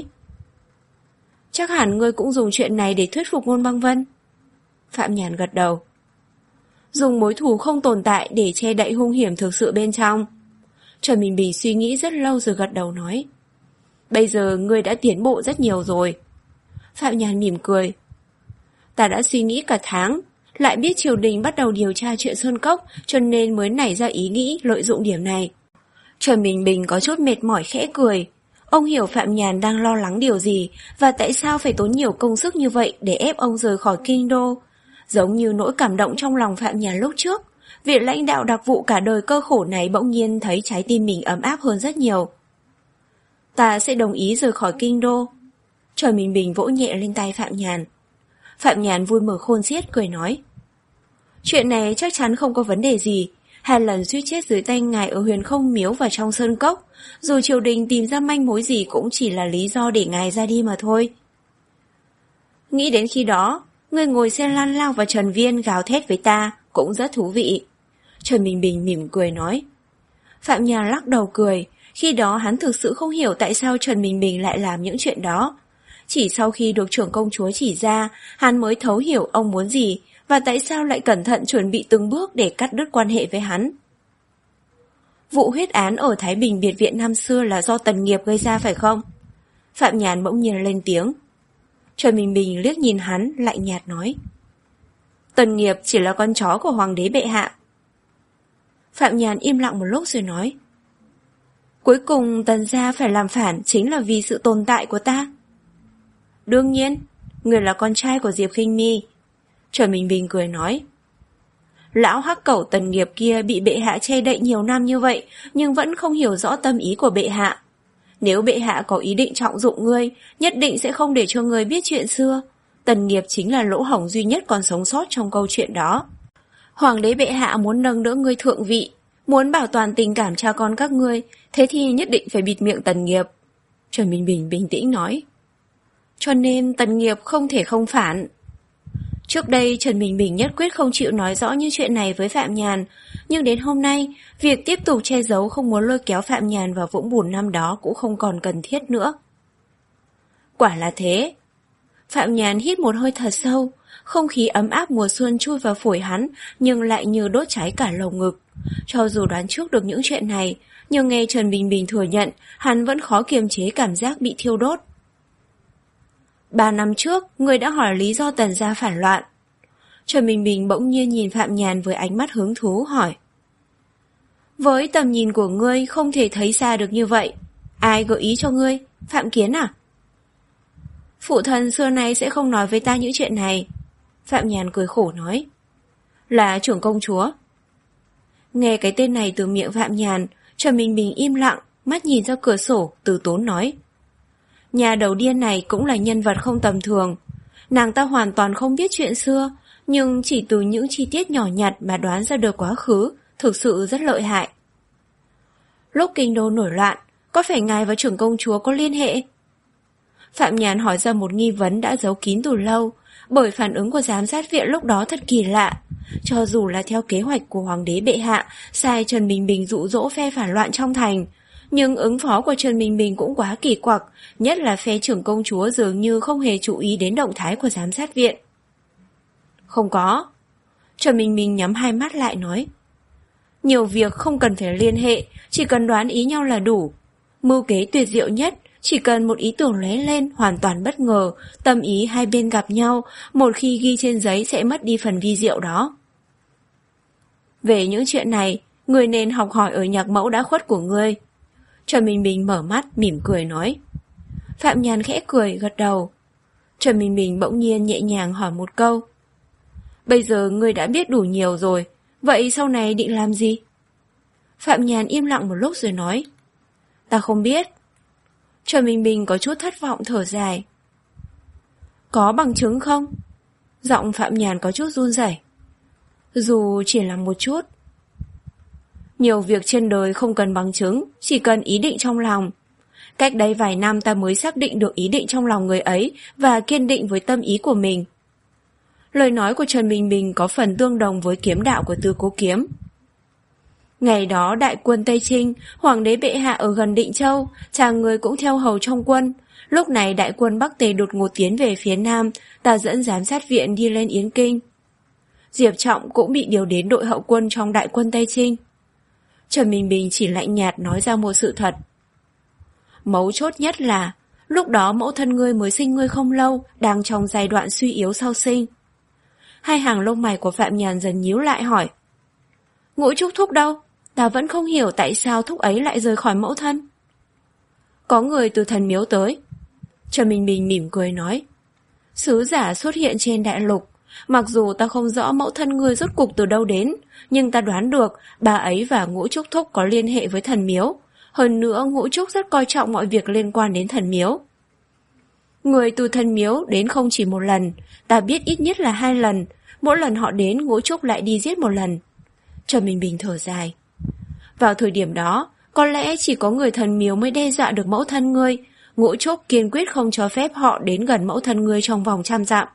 Chắc hẳn ngươi cũng dùng chuyện này để thuyết phục Ngôn Băng Vân. Phạm Nhàn gật đầu. Dùng mối thù không tồn tại để che đậy hung hiểm thực sự bên trong. Trần Bình Bình suy nghĩ rất lâu rồi gật đầu nói. Bây giờ ngươi đã tiến bộ rất nhiều rồi. Phạm Nhàn mỉm cười. Ta đã suy nghĩ cả tháng, lại biết triều đình bắt đầu điều tra chuyện Sơn Cốc, cho nên mới nảy ra ý nghĩ lợi dụng điểm này. Trần Bình Bình có chút mệt mỏi khẽ cười. Ông hiểu Phạm Nhàn đang lo lắng điều gì, và tại sao phải tốn nhiều công sức như vậy để ép ông rời khỏi kinh đô. Giống như nỗi cảm động trong lòng Phạm Nhàn lúc trước, việc lãnh đạo đặc vụ cả đời cơ khổ này bỗng nhiên thấy trái tim mình ấm áp hơn rất nhiều. Ta sẽ đồng ý rời khỏi kinh đô. Trần Bình Bình vỗ nhẹ lên tay Phạm Nhàn. Phạm Nhàn vui mừng khôn xiết cười nói. Chuyện này chắc chắn không có vấn đề gì. Hai lần suýt chết dưới tay ngài ở Huyền Không Miếu và trong Sơn Cốc, dù triều đình tìm ra manh mối gì cũng chỉ là lý do để ngài ra đi mà thôi. Nghĩ đến khi đó, người ngồi xe lăn lao vào Trần Viên gào thét với ta cũng rất thú vị. Trần Bình Bình mỉm cười nói. Phạm Nhàn lắc đầu cười. Khi đó hắn thực sự không hiểu tại sao Trần Bình Bình lại làm những chuyện đó. Chỉ sau khi được trưởng công chúa chỉ ra, hắn mới thấu hiểu ông muốn gì và tại sao lại cẩn thận chuẩn bị từng bước để cắt đứt quan hệ với hắn. Vụ huyết án ở Thái Bình biệt viện năm xưa là do Tần Nghiệp gây ra phải không? Phạm Nhàn bỗng nhiên lên tiếng. Trần Bình Bình liếc nhìn hắn, lạnh nhạt nói. Tần Nghiệp chỉ là con chó của hoàng đế bệ hạ. Phạm Nhàn im lặng một lúc rồi nói. Cuối cùng Tần gia phải làm phản chính là vì sự tồn tại của ta. Đương nhiên, người là con trai của Diệp Khinh Mi. Trần Bình Bình cười nói. Lão hắc cẩu Tần Nghiệp kia bị bệ hạ che đậy nhiều năm như vậy, nhưng vẫn không hiểu rõ tâm ý của bệ hạ. Nếu bệ hạ có ý định trọng dụng ngươi, nhất định sẽ không để cho ngươi biết chuyện xưa. Tần Nghiệp chính là lỗ hổng duy nhất còn sống sót trong câu chuyện đó. Hoàng đế bệ hạ muốn nâng đỡ ngươi thượng vị, muốn bảo toàn tình cảm cha con các ngươi, thế thì nhất định phải bịt miệng Tần Nghiệp. Trần Bình Bình bình tĩnh nói. Cho nên Tần Nghiệp không thể không phản. Trước đây Trần Bình Bình nhất quyết không chịu nói rõ những chuyện này với Phạm Nhàn, nhưng đến hôm nay, việc tiếp tục che giấu không muốn lôi kéo Phạm Nhàn vào vũng bùn năm đó cũng không còn cần thiết nữa. Quả là thế. Phạm Nhàn hít một hơi thật sâu, không khí ấm áp mùa xuân chui vào phổi hắn, nhưng lại như đốt cháy cả lồng ngực. Cho dù đoán trước được những chuyện này, nhưng nghe Trần Bình Bình thừa nhận, hắn vẫn khó kiềm chế cảm giác bị thiêu đốt. Ba năm trước, người đã hỏi lý do Tần gia phản loạn. Trần Bình Bình bỗng nhiên nhìn Phạm Nhàn với ánh mắt hứng thú hỏi. Với tầm nhìn của ngươi không thể thấy xa được như vậy. Ai gợi ý cho ngươi? Phạm Kiến à? Phụ thân xưa nay sẽ không nói với ta những chuyện này. Phạm Nhàn cười khổ nói. Là trưởng công chúa. Nghe cái tên này từ miệng Phạm Nhàn, Trần Bình Bình im lặng, mắt nhìn ra cửa sổ, từ tốn nói. Nhà đầu điên này cũng là nhân vật không tầm thường. Nàng ta hoàn toàn không biết chuyện xưa, nhưng chỉ từ những chi tiết nhỏ nhặt mà đoán ra được quá khứ, thực sự rất lợi hại. Lúc kinh đô nổi loạn, có phải ngài và trưởng công chúa có liên hệ? Phạm Nhàn hỏi ra một nghi vấn đã giấu kín từ lâu, bởi phản ứng của giám sát viện lúc đó thật kỳ lạ. Cho dù là theo kế hoạch của hoàng đế bệ hạ, sai Trần Bình Bình dụ dỗ phe phản loạn trong thành, nhưng ứng phó của Trần Bình Bình cũng quá kỳ quặc, nhất là phe trưởng công chúa dường như không hề chú ý đến động thái của giám sát viện. Không có. Trần Bình Bình nhắm hai mắt lại nói. Nhiều việc không cần phải liên hệ, chỉ cần đoán ý nhau là đủ. Mưu kế tuyệt diệu nhất, chỉ cần một ý tưởng lóe lên hoàn toàn bất ngờ, tâm ý hai bên gặp nhau, một khi ghi trên giấy sẽ mất đi phần vi diệu đó. Về những chuyện này, người nên học hỏi ở nhạc mẫu đã khuất của ngươi. Trần Bình Bình mở mắt, mỉm cười nói. Phạm Nhàn khẽ cười, gật đầu. Trần Bình Bình bỗng nhiên nhẹ nhàng hỏi một câu. Bây giờ ngươi đã biết đủ nhiều rồi, vậy sau này định làm gì? Phạm Nhàn im lặng một lúc rồi nói. Ta không biết. Trần Bình Bình có chút thất vọng thở dài. Có bằng chứng không? Giọng Phạm Nhàn có chút run rẩy. Dù chỉ là một chút. Nhiều việc trên đời không cần bằng chứng, chỉ cần ý định trong lòng. Cách đây vài năm ta mới xác định được ý định trong lòng người ấy và kiên định với tâm ý của mình. Lời nói của Trần Bình Bình có phần tương đồng với kiếm đạo của Tư Cố Kiếm. Ngày đó đại quân Tây Trinh, hoàng đế bệ hạ ở gần Định Châu, chàng người cũng theo hầu trong quân. Lúc này đại quân Bắc Tề đột ngột tiến về phía nam, ta dẫn giám sát viện đi lên Yến Kinh. Diệp Trọng cũng bị điều đến đội hậu quân trong đại quân Tây Trinh. Trần Bình Bình chỉ lạnh nhạt nói ra một sự thật. Mấu chốt nhất là, lúc đó mẫu thân ngươi mới sinh ngươi không lâu, đang trong giai đoạn suy yếu sau sinh. Hai hàng lông mày của Phạm Nhàn dần nhíu lại hỏi. Ngũ Trúc thúc đâu? Ta vẫn không hiểu tại sao thúc ấy lại rời khỏi mẫu thân. Có người từ thần miếu tới. Trần Bình Bình mỉm cười nói. Sứ giả xuất hiện trên đại lục. Mặc dù ta không rõ mẫu thân ngươi rốt cục từ đâu đến, nhưng ta đoán được bà ấy và Ngũ Trúc thúc có liên hệ với thần miếu. Hơn nữa Ngũ Trúc rất coi trọng mọi việc liên quan đến thần miếu. Người từ thần miếu đến không chỉ một lần, ta biết ít nhất là hai lần. Mỗi lần họ đến Ngũ Trúc lại đi giết một lần. Trần Bình Bình thở dài. Vào thời điểm đó, có lẽ chỉ có người thần miếu mới đe dọa được mẫu thân ngươi. Ngũ Trúc kiên quyết không cho phép họ đến gần mẫu thân ngươi trong vòng trăm dặm.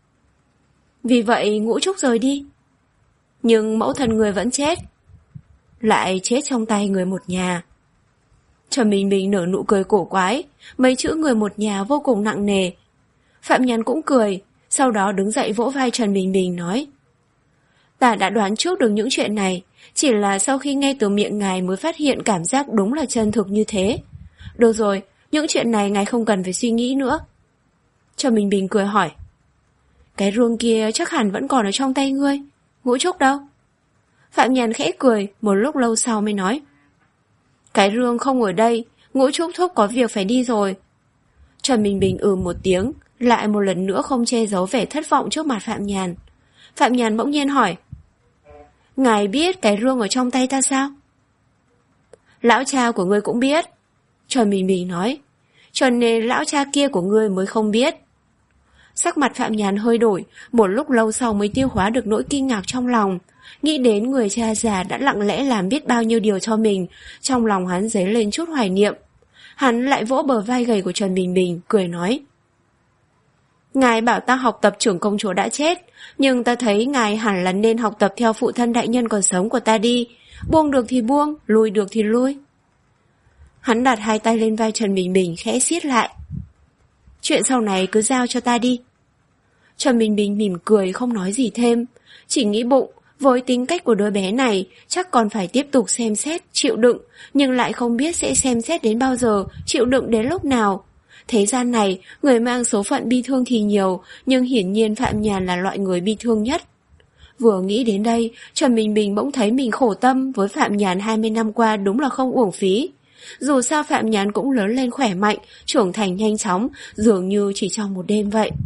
Vì vậy Ngũ Trúc rời đi. Nhưng mẫu thân ngươi vẫn chết. Lại chết trong tay người một nhà. Trần Bình Bình nở nụ cười cổ quái. Mấy chữ người một nhà vô cùng nặng nề. Phạm Nhàn cũng cười. Sau đó đứng dậy vỗ vai Trần Bình Bình nói. Ta đã đoán trước được những chuyện này, chỉ là sau khi nghe từ miệng ngài mới phát hiện cảm giác đúng là chân thực như thế. Được rồi, những chuyện này ngài không cần phải suy nghĩ nữa. Trần Bình Bình cười hỏi. Cái rương kia chắc hẳn vẫn còn ở trong tay ngươi. Ngũ Trúc đâu? Phạm Nhàn khẽ cười, một lúc lâu sau mới nói. Cái rương không ở đây, Ngũ Trúc thúc có việc phải đi rồi. Trần Bình Bình ừ một tiếng, lại một lần nữa không che giấu vẻ thất vọng trước mặt Phạm Nhàn. Phạm Nhàn bỗng nhiên hỏi. Ngài biết cái rương ở trong tay ta sao? Lão cha của ngươi cũng biết. Trần Bình Bình nói. Cho nên lão cha kia của ngươi mới không biết. Sắc mặt Phạm Nhàn hơi đổi, một lúc lâu sau mới tiêu hóa được nỗi kinh ngạc trong lòng. Nghĩ đến người cha già đã lặng lẽ làm biết bao nhiêu điều cho mình, trong lòng hắn dấy lên chút hoài niệm. Hắn lại vỗ bờ vai gầy của Trần Bình Bình, cười nói. Ngài bảo ta học tập trưởng công chúa đã chết, nhưng ta thấy ngài hẳn là nên học tập theo phụ thân đại nhân còn sống của ta đi. Buông được thì buông, lùi được thì lui. Hắn đặt hai tay lên vai Trần Bình Bình khẽ siết lại. Chuyện sau này cứ giao cho ta đi. Trần Bình Bình mỉm cười không nói gì thêm, chỉ nghĩ bụng, với tính cách của đứa bé này chắc còn phải tiếp tục xem xét, chịu đựng, nhưng lại không biết sẽ xem xét đến bao giờ, chịu đựng đến lúc nào. Thế gian này, người mang số phận bi thương thì nhiều, nhưng hiển nhiên Phạm Nhàn là loại người bi thương nhất. Vừa nghĩ đến đây, Trần Bình Bình bỗng thấy mình khổ tâm với Phạm Nhàn hai mươi năm qua đúng là không uổng phí. Dù sao Phạm Nhàn cũng lớn lên khỏe mạnh, trưởng thành nhanh chóng, dường như chỉ trong một đêm vậy.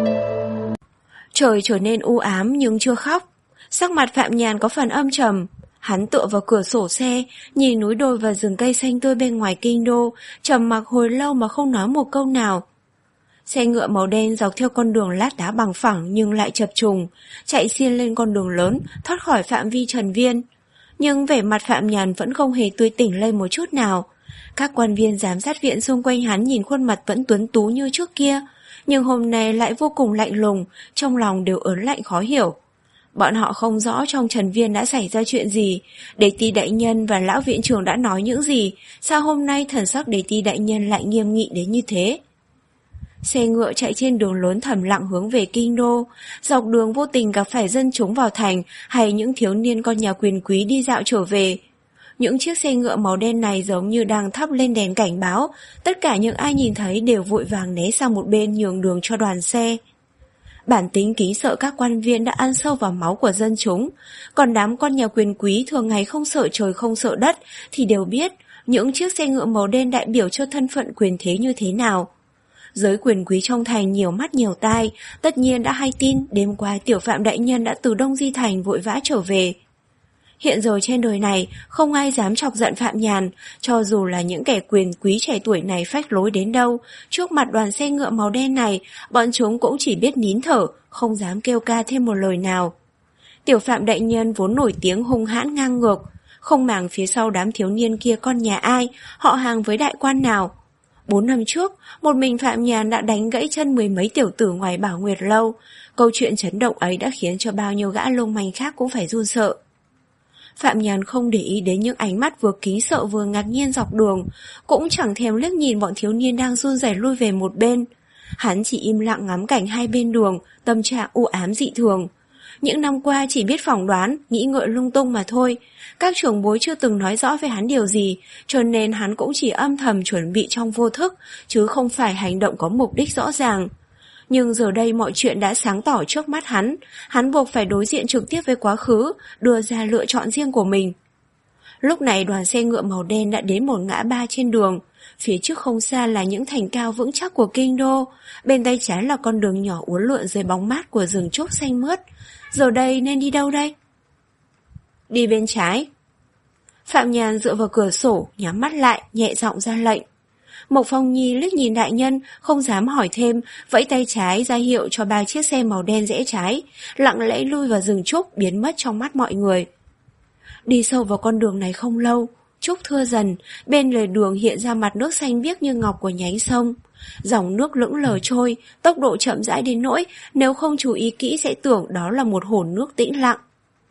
Trời trở nên u ám nhưng chưa khóc. Sắc mặt Phạm Nhàn có phần âm trầm. Hắn tựa vào cửa sổ xe, nhìn núi đồi và rừng cây xanh tươi bên ngoài kinh đô, trầm mặc hồi lâu mà không nói một câu nào. Xe ngựa màu đen dọc theo con đường lát đá bằng phẳng nhưng lại chập trùng, chạy xiên lên con đường lớn, thoát khỏi phạm vi Trần Viên. Nhưng vẻ mặt Phạm Nhàn vẫn không hề tươi tỉnh lên một chút nào. Các quan viên giám sát viện xung quanh hắn nhìn khuôn mặt vẫn tuấn tú như trước kia, nhưng hôm nay lại vô cùng lạnh lùng, trong lòng đều ớn lạnh khó hiểu. Bọn họ không rõ trong Trần Viên đã xảy ra chuyện gì, Đế Ti đại nhân và lão viện trưởng đã nói những gì, sao hôm nay thần sắc Đế Ti đại nhân lại nghiêm nghị đến như thế. Xe ngựa chạy trên đường lớn thầm lặng hướng về kinh đô, dọc đường vô tình gặp phải dân chúng vào thành hay những thiếu niên con nhà quyền quý đi dạo trở về. Những chiếc xe ngựa màu đen này giống như đang thắp lên đèn cảnh báo, tất cả những ai nhìn thấy đều vội vàng né sang một bên nhường đường cho đoàn xe. Bản tính kính sợ các quan viên đã ăn sâu vào máu của dân chúng, còn đám con nhà quyền quý thường ngày không sợ trời không sợ đất thì đều biết những chiếc xe ngựa màu đen đại biểu cho thân phận quyền thế như thế nào. Giới quyền quý trong thành nhiều mắt nhiều tai, tất nhiên đã hay tin đêm qua tiểu Phạm đại nhân đã từ Đông Di Thành vội vã trở về. Hiện giờ trên đời này không ai dám chọc giận Phạm Nhàn, cho dù là những kẻ quyền quý trẻ tuổi này phách lối đến đâu, trước mặt đoàn xe ngựa màu đen này, bọn chúng cũng chỉ biết nín thở, không dám kêu ca thêm một lời nào. Tiểu Phạm đại nhân vốn nổi tiếng hung hãn ngang ngược, không màng phía sau đám thiếu niên kia con nhà ai, họ hàng với đại quan nào. Bốn năm trước, một mình Phạm Nhàn đã đánh gãy chân mười mấy tiểu tử ngoài Bảo Nguyệt Lâu. Câu chuyện chấn động ấy đã khiến cho bao nhiêu gã lông manh khác cũng phải run sợ. Phạm Nhàn không để ý đến những ánh mắt vừa kính sợ vừa ngạc nhiên dọc đường, cũng chẳng thèm liếc nhìn bọn thiếu niên đang run rẩy lui về một bên. Hắn chỉ im lặng ngắm cảnh hai bên đường, tâm trạng u ám dị thường. Những năm qua chỉ biết phỏng đoán, nghĩ ngợi lung tung mà thôi. Các trưởng bối chưa từng nói rõ với hắn điều gì, cho nên hắn cũng chỉ âm thầm chuẩn bị trong vô thức, chứ không phải hành động có mục đích rõ ràng. Nhưng giờ đây mọi chuyện đã sáng tỏ trước mắt hắn, hắn buộc phải đối diện trực tiếp với quá khứ, đưa ra lựa chọn riêng của mình. Lúc này đoàn xe ngựa màu đen đã đến một ngã ba trên đường, phía trước không xa là những thành cao vững chắc của kinh đô, bên tay trái là con đường nhỏ uốn lượn dưới bóng mát của rừng trúc xanh mướt. Giờ đây nên đi đâu đây? Đi bên trái. Phạm Nhàn dựa vào cửa sổ, nhắm mắt lại, nhẹ giọng ra lệnh. Mộc Phong Nhi liếc nhìn đại nhân, không dám hỏi thêm, vẫy tay trái ra hiệu cho ba chiếc xe màu đen rẽ trái, lặng lẽ lui vào rừng trúc biến mất trong mắt mọi người. Đi sâu vào con đường này không lâu, trúc thưa dần, bên lề đường hiện ra mặt nước xanh biếc như ngọc của nhánh sông. Dòng nước lững lờ trôi, tốc độ chậm rãi đến nỗi nếu không chú ý kỹ sẽ tưởng đó là một hồ nước tĩnh lặng.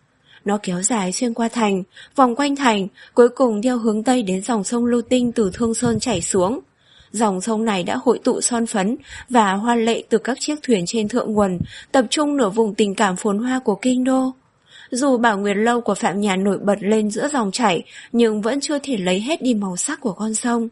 Nó kéo dài xuyên qua thành, vòng quanh thành, cuối cùng theo hướng Tây đến dòng sông Lưu Tinh từ Thương Sơn chảy xuống. Dòng sông này đã hội tụ son phấn và hoa lệ từ các chiếc thuyền trên thượng nguồn, tập trung nửa vùng tình cảm phồn hoa của kinh đô. Dù Bảo Nguyệt Lâu của Phạm Nhàn nổi bật lên giữa dòng chảy, nhưng vẫn chưa thể lấy hết đi màu sắc của con sông.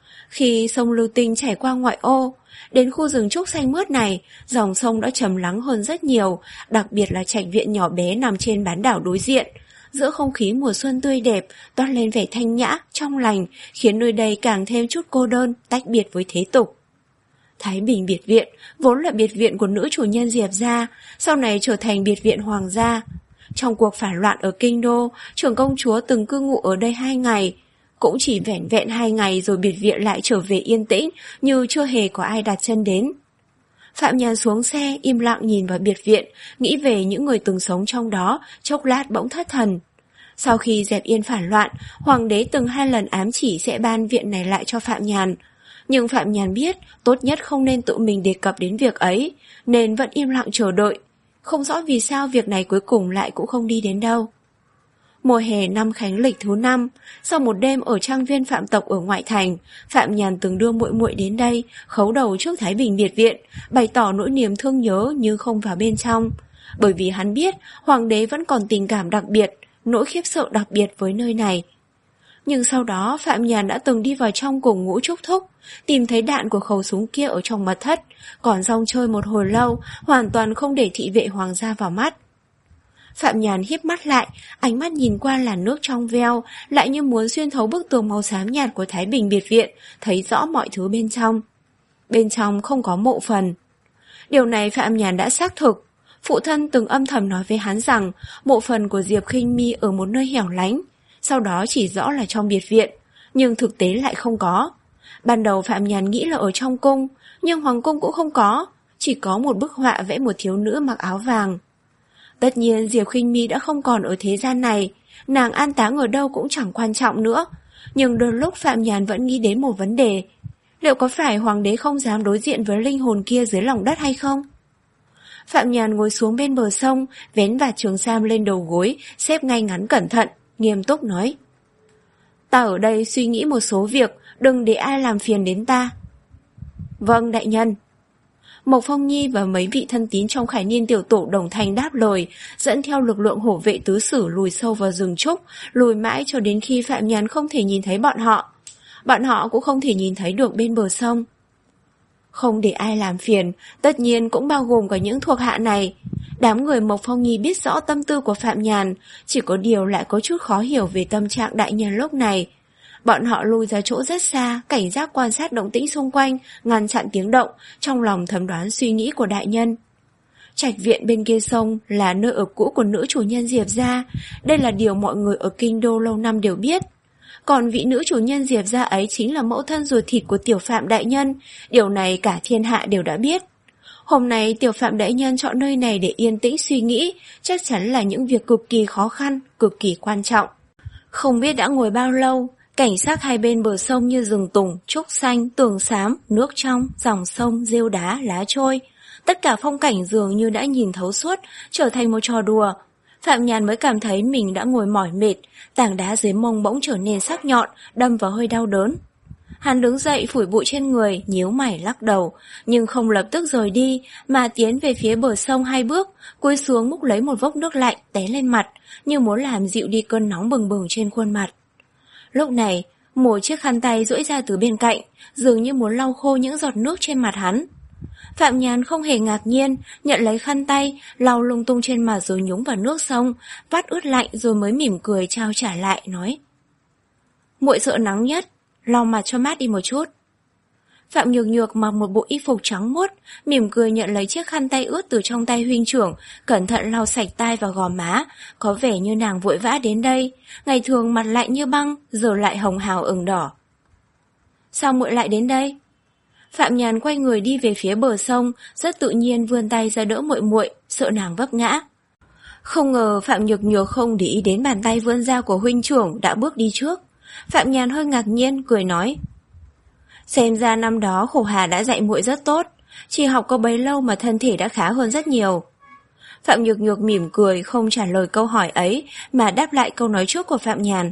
Khi sông Lưu Tinh chảy qua ngoại ô, đến khu rừng trúc xanh mướt này, dòng sông đã trầm lắng hơn rất nhiều, đặc biệt là trạch viện nhỏ bé nằm trên bán đảo đối diện. Giữa không khí mùa xuân tươi đẹp, toát lên vẻ thanh nhã, trong lành, khiến nơi đây càng thêm chút cô đơn, tách biệt với thế tục. Thái Bình biệt viện, vốn là biệt viện của nữ chủ nhân Diệp gia, sau này trở thành biệt viện hoàng gia. Trong cuộc phản loạn ở kinh đô, trưởng công chúa từng cư ngụ ở đây hai ngày. Cũng chỉ vẻn vẹn hai ngày rồi biệt viện lại trở về yên tĩnh, như chưa hề có ai đặt chân đến. Phạm Nhàn xuống xe, im lặng nhìn vào biệt viện, nghĩ về những người từng sống trong đó, chốc lát bỗng thất thần. Sau khi dẹp yên phản loạn, hoàng đế từng hai lần ám chỉ sẽ ban viện này lại cho Phạm Nhàn. Nhưng Phạm Nhàn biết tốt nhất không nên tự mình đề cập đến việc ấy, nên vẫn im lặng chờ đợi. Không rõ vì sao việc này cuối cùng lại cũng không đi đến đâu. Mùa hè năm Khánh Lịch thứ năm, sau một đêm ở trang viên Phạm tộc ở ngoại thành, Phạm Nhàn từng đưa muội muội đến đây, khấu đầu trước Thái Bình biệt viện, bày tỏ nỗi niềm thương nhớ nhưng không vào bên trong, bởi vì hắn biết hoàng đế vẫn còn tình cảm đặc biệt, nỗi khiếp sợ đặc biệt với nơi này. Nhưng sau đó Phạm Nhàn đã từng đi vào trong cùng Ngũ Trúc Thúc, tìm thấy đạn của khẩu súng kia ở trong mật thất, còn rong chơi một hồi lâu, hoàn toàn không để thị vệ hoàng gia vào mắt. Phạm Nhàn híp mắt lại, ánh mắt nhìn qua làn nước trong veo, lại như muốn xuyên thấu bức tường màu xám nhạt của Thái Bình biệt viện, thấy rõ mọi thứ bên trong. Bên trong không có mộ phần. Điều này Phạm Nhàn đã xác thực. Phụ thân từng âm thầm nói với hắn rằng mộ phần của Diệp Khinh Mi ở một nơi hẻo lánh, sau đó chỉ rõ là trong biệt viện, nhưng thực tế lại không có. Ban đầu Phạm Nhàn nghĩ là ở trong cung, nhưng hoàng cung cũng không có, chỉ có một bức họa vẽ một thiếu nữ mặc áo vàng. Tất nhiên Diệp Khinh Mi đã không còn ở thế gian này, nàng an táng ở đâu cũng chẳng quan trọng nữa. Nhưng đôi lúc Phạm Nhàn vẫn nghĩ đến một vấn đề, liệu có phải hoàng đế không dám đối diện với linh hồn kia dưới lòng đất hay không? Phạm Nhàn ngồi xuống bên bờ sông, vén vạt trường sam lên đầu gối, xếp ngay ngắn cẩn thận, nghiêm túc nói: Ta ở đây suy nghĩ một số việc, đừng để ai làm phiền đến ta. Vâng đại nhân. Mộc Phong Nhi và mấy vị thân tín trong Khải Niên tiểu tổ đồng thanh đáp lời, dẫn theo lực lượng hổ vệ tứ sử lùi sâu vào rừng trúc, lùi mãi cho đến khi Phạm Nhàn không thể nhìn thấy bọn họ. Bọn họ cũng không thể nhìn thấy được bên bờ sông. Không để ai làm phiền, tất nhiên cũng bao gồm cả những thuộc hạ này. Đám người Mộc Phong Nhi biết rõ tâm tư của Phạm Nhàn, chỉ có điều lại có chút khó hiểu về tâm trạng đại nhân lúc này. Bọn họ lùi ra chỗ rất xa, cảnh giác quan sát động tĩnh xung quanh, ngăn chặn tiếng động, trong lòng thẩm đoán suy nghĩ của đại nhân. Trạch viện bên kia sông là nơi ở cũ của nữ chủ nhân Diệp gia, đây là điều mọi người ở kinh đô lâu năm đều biết. Còn vị nữ chủ nhân Diệp gia ấy chính là mẫu thân ruột thịt của Tiểu Phạm đại nhân, điều này cả thiên hạ đều đã biết. Hôm nay Tiểu Phạm đại nhân chọn nơi này để yên tĩnh suy nghĩ, chắc chắn là những việc cực kỳ khó khăn, cực kỳ quan trọng. Không biết đã ngồi bao lâu, cảnh sắc hai bên bờ sông như rừng tùng, trúc xanh, tường xám, nước trong, dòng sông, rêu đá, lá trôi. Tất cả phong cảnh dường như đã nhìn thấu suốt, trở thành một trò đùa. Phạm Nhàn mới cảm thấy mình đã ngồi mỏi mệt, tảng đá dưới mông bỗng trở nên sắc nhọn, đâm vào hơi đau đớn. Hắn đứng dậy phủi bụi trên người, nhíu mày lắc đầu, nhưng không lập tức rời đi, mà tiến về phía bờ sông hai bước, cúi xuống múc lấy một vốc nước lạnh té lên mặt, như muốn làm dịu đi cơn nóng bừng bừng trên khuôn mặt. Lúc này, một chiếc khăn tay duỗi ra từ bên cạnh, dường như muốn lau khô những giọt nước trên mặt hắn. Phạm Nhàn không hề ngạc nhiên, nhận lấy khăn tay, lau lung tung trên mặt rồi nhúng vào nước sông, vắt ướt lạnh rồi mới mỉm cười trao trả lại, nói: Muội sợ nắng nhất, lau mặt cho mát đi một chút. Phạm Nhược Nhược mặc một bộ y phục trắng muốt, mỉm cười nhận lấy chiếc khăn tay ướt từ trong tay huynh trưởng, cẩn thận lau sạch tai và gò má, có vẻ như nàng vội vã đến đây, ngày thường mặt lạnh như băng, giờ lại hồng hào ửng đỏ. Sao muội lại đến đây? Phạm Nhàn quay người đi về phía bờ sông, rất tự nhiên vươn tay ra đỡ muội muội, sợ nàng vấp ngã. Không ngờ Phạm Nhược Nhược không để ý đến bàn tay vươn ra của huynh trưởng đã bước đi trước. Phạm Nhàn hơi ngạc nhiên, cười nói: Xem ra năm đó Khổ Hà đã dạy muội rất tốt, chỉ học có bấy lâu mà thân thể đã khá hơn rất nhiều. Phạm Nhược Nhược mỉm cười, không trả lời câu hỏi ấy, mà đáp lại câu nói trước của Phạm Nhàn.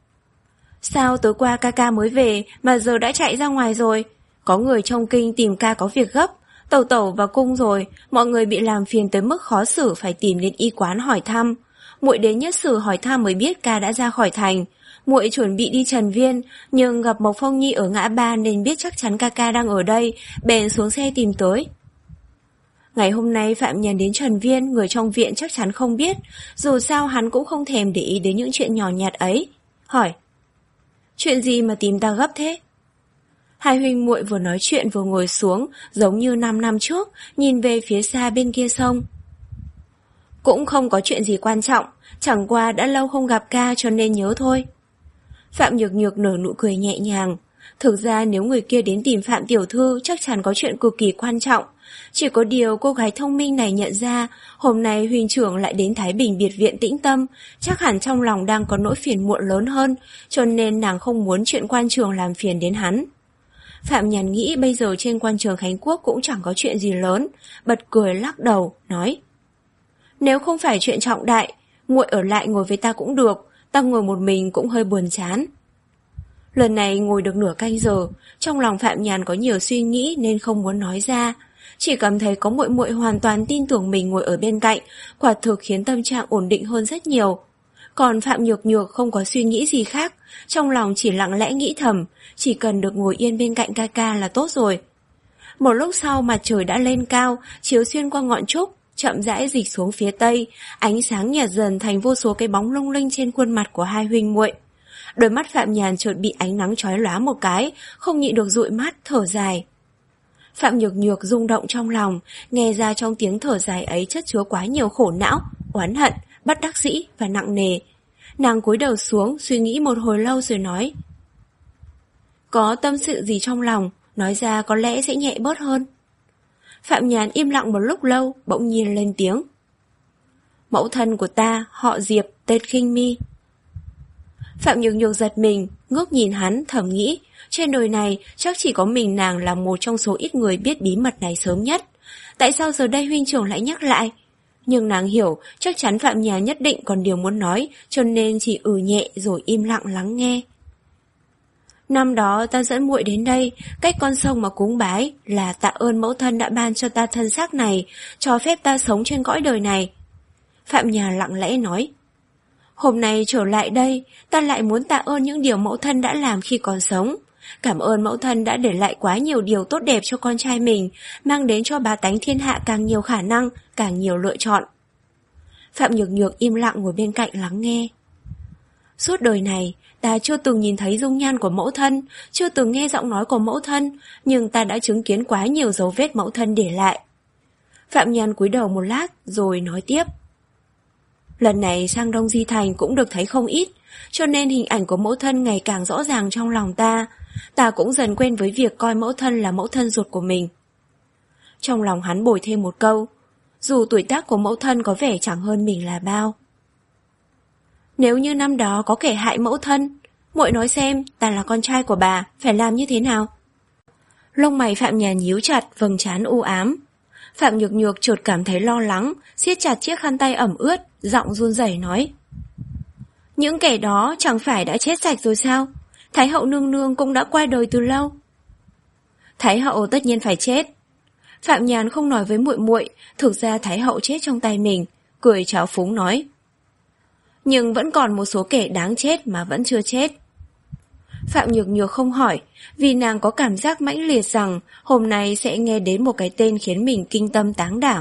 Sao tối qua ca ca mới về mà giờ đã chạy ra ngoài rồi? Có người trong kinh tìm ca có việc gấp, tẩu tẩu vào cung rồi, mọi người bị làm phiền tới mức khó xử phải tìm đến y quán hỏi thăm. Muội đến nhất sử hỏi thăm mới biết ca đã ra khỏi thành. Muội chuẩn bị đi Trần Viên, nhưng gặp Mộc Phong Nhi ở ngã ba nên biết chắc chắn ca ca đang ở đây, bèn xuống xe tìm tới. Ngày hôm nay Phạm Nhàn đến Trần Viên, người trong viện chắc chắn không biết, dù sao hắn cũng không thèm để ý đến những chuyện nhỏ nhặt ấy. Hỏi: Chuyện gì mà tìm ta gấp thế? Hai huynh muội vừa nói chuyện vừa ngồi xuống, giống như năm năm trước, nhìn về phía xa bên kia sông. Cũng không có chuyện gì quan trọng, chẳng qua đã lâu không gặp ca cho nên nhớ thôi. Phạm Nhược Nhược nở nụ cười nhẹ nhàng. Thực ra nếu người kia đến tìm Phạm tiểu thư chắc chắn có chuyện cực kỳ quan trọng. Chỉ có điều cô gái thông minh này nhận ra hôm nay huynh trưởng lại đến Thái Bình biệt viện tĩnh tâm, chắc hẳn trong lòng đang có nỗi phiền muộn lớn hơn, cho nên nàng không muốn chuyện quan trường làm phiền đến hắn. Phạm Nhàn nghĩ bây giờ trên quan trường Khánh Quốc cũng chẳng có chuyện gì lớn, bật cười lắc đầu, nói: Nếu không phải chuyện trọng đại, muội ở lại ngồi với ta cũng được, ta ngồi một mình cũng hơi buồn chán. Lần này ngồi được nửa canh giờ, trong lòng Phạm Nhàn có nhiều suy nghĩ nên không muốn nói ra, chỉ cảm thấy có muội muội hoàn toàn tin tưởng mình ngồi ở bên cạnh, quả thực khiến tâm trạng ổn định hơn rất nhiều. Còn Phạm Nhược Nhược không có suy nghĩ gì khác, trong lòng chỉ lặng lẽ nghĩ thầm, chỉ cần được ngồi yên bên cạnh ca ca là tốt rồi. Một lúc sau mặt trời đã lên cao, chiếu xuyên qua ngọn trúc, chậm rãi dịch xuống phía tây, ánh sáng nhạt dần thành vô số cái bóng lung linh trên khuôn mặt của hai huynh muội. Đôi mắt Phạm Nhàn chợt bị ánh nắng chói lóa một cái, không nhịn được dụi mắt, thở dài. Phạm Nhược Nhược rung động trong lòng, nghe ra trong tiếng thở dài ấy chất chứa quá nhiều khổ não, oán hận, bất đắc dĩ và nặng nề. Nàng cúi đầu xuống, suy nghĩ một hồi lâu rồi nói: Có tâm sự gì trong lòng, nói ra có lẽ sẽ nhẹ bớt hơn. Phạm Nhàn im lặng một lúc lâu, bỗng nhiên lên tiếng: Mẫu thân của ta, họ Diệp, tên Khinh Mi. Phạm Nhược Nhược giật mình, ngước nhìn hắn, thầm nghĩ, trên đời này chắc chỉ có mình nàng là một trong số ít người biết bí mật này sớm nhất. Tại sao giờ đây huynh trưởng lại nhắc lại? Nhưng nàng hiểu, chắc chắn Phạm Nhàn nhất định còn điều muốn nói, cho nên chỉ ừ nhẹ rồi im lặng lắng nghe. Năm đó ta dẫn muội đến đây, cách con sông mà cúng bái, là tạ ơn mẫu thân đã ban cho ta thân xác này, cho phép ta sống trên cõi đời này. Phạm Nhàn lặng lẽ nói: Hôm nay trở lại đây, ta lại muốn tạ ơn những điều mẫu thân đã làm khi còn sống. Cảm ơn mẫu thân đã để lại quá nhiều điều tốt đẹp cho con trai mình, mang đến cho bá tánh thiên hạ càng nhiều khả năng, càng nhiều lựa chọn. Phạm Nhược Nhược im lặng ngồi bên cạnh lắng nghe. Suốt đời này, ta chưa từng nhìn thấy dung nhan của mẫu thân, chưa từng nghe giọng nói của mẫu thân, nhưng ta đã chứng kiến quá nhiều dấu vết mẫu thân để lại. Phạm Nhàn cúi đầu một lát, rồi nói tiếp. Lần này sang Đông Di Thành cũng được thấy không ít, cho nên hình ảnh của mẫu thân ngày càng rõ ràng trong lòng ta. Ta cũng dần quen với việc coi mẫu thân là mẫu thân ruột của mình. Trong lòng hắn bồi thêm một câu, dù tuổi tác của mẫu thân có vẻ chẳng hơn mình là bao. Nếu như năm đó có kẻ hại mẫu thân, muội nói xem, ta là con trai của bà, phải làm như thế nào? Lông mày Phạm Nhàn nhíu chặt, vầng trán u ám. Phạm Nhược Nhược chợt cảm thấy lo lắng, siết chặt chiếc khăn tay ẩm ướt, giọng run rẩy nói: Những kẻ đó chẳng phải đã chết sạch rồi sao? Thái hậu nương nương cũng đã qua đời từ lâu. Thái hậu tất nhiên phải chết. Phạm Nhàn không nói với muội muội, thực ra Thái hậu chết trong tay mình, cười trào phúng nói: Nhưng vẫn còn một số kẻ đáng chết mà vẫn chưa chết. Phạm Nhược Nhược không hỏi, vì nàng có cảm giác mãnh liệt rằng hôm nay sẽ nghe đến một cái tên khiến mình kinh tâm táng đảm.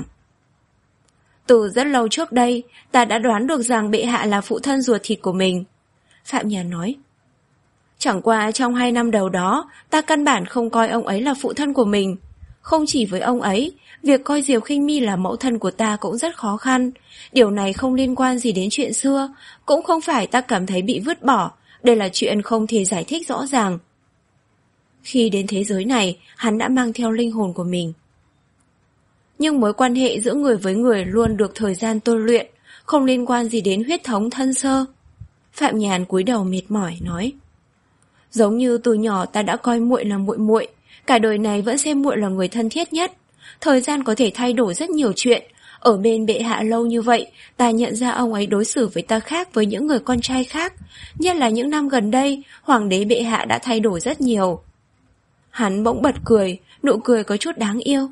Từ rất lâu trước đây, ta đã đoán được rằng bệ hạ là phụ thân ruột thịt của mình. Phạm Nhàn nói. Chẳng qua trong hai năm đầu đó, ta căn bản không coi ông ấy là phụ thân của mình. Không chỉ với ông ấy, việc coi Diệp Khinh Mi là mẫu thân của ta cũng rất khó khăn. Điều này không liên quan gì đến chuyện xưa, cũng không phải ta cảm thấy bị vứt bỏ. Đây là chuyện không thể giải thích rõ ràng. Khi đến thế giới này, hắn đã mang theo linh hồn của mình. Nhưng mối quan hệ giữa người với người luôn được thời gian tôi luyện, không liên quan gì đến huyết thống thân sơ. Phạm Nhàn cúi đầu mệt mỏi nói. Giống như từ nhỏ ta đã coi muội là muội muội, cả đời này vẫn xem muội là người thân thiết nhất. Thời gian có thể thay đổi rất nhiều chuyện. Ở bên bệ hạ lâu như vậy, ta nhận ra ông ấy đối xử với ta khác với những người con trai khác. Nhất là những năm gần đây, hoàng đế bệ hạ đã thay đổi rất nhiều. Hắn bỗng bật cười, nụ cười có chút đáng yêu.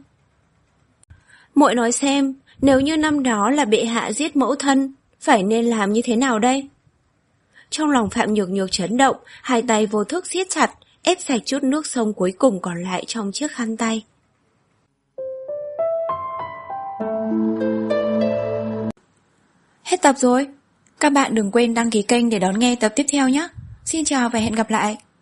Muội nói xem, nếu như năm đó là bệ hạ giết mẫu thân, phải nên làm như thế nào đây? Trong lòng Phạm Nhược Nhược chấn động, hai tay vô thức siết chặt, ép sạch chút nước sông cuối cùng còn lại trong chiếc khăn tay. Hết tập rồi. Các bạn đừng quên đăng ký kênh để đón nghe tập tiếp theo nhé. Xin chào và hẹn gặp lại.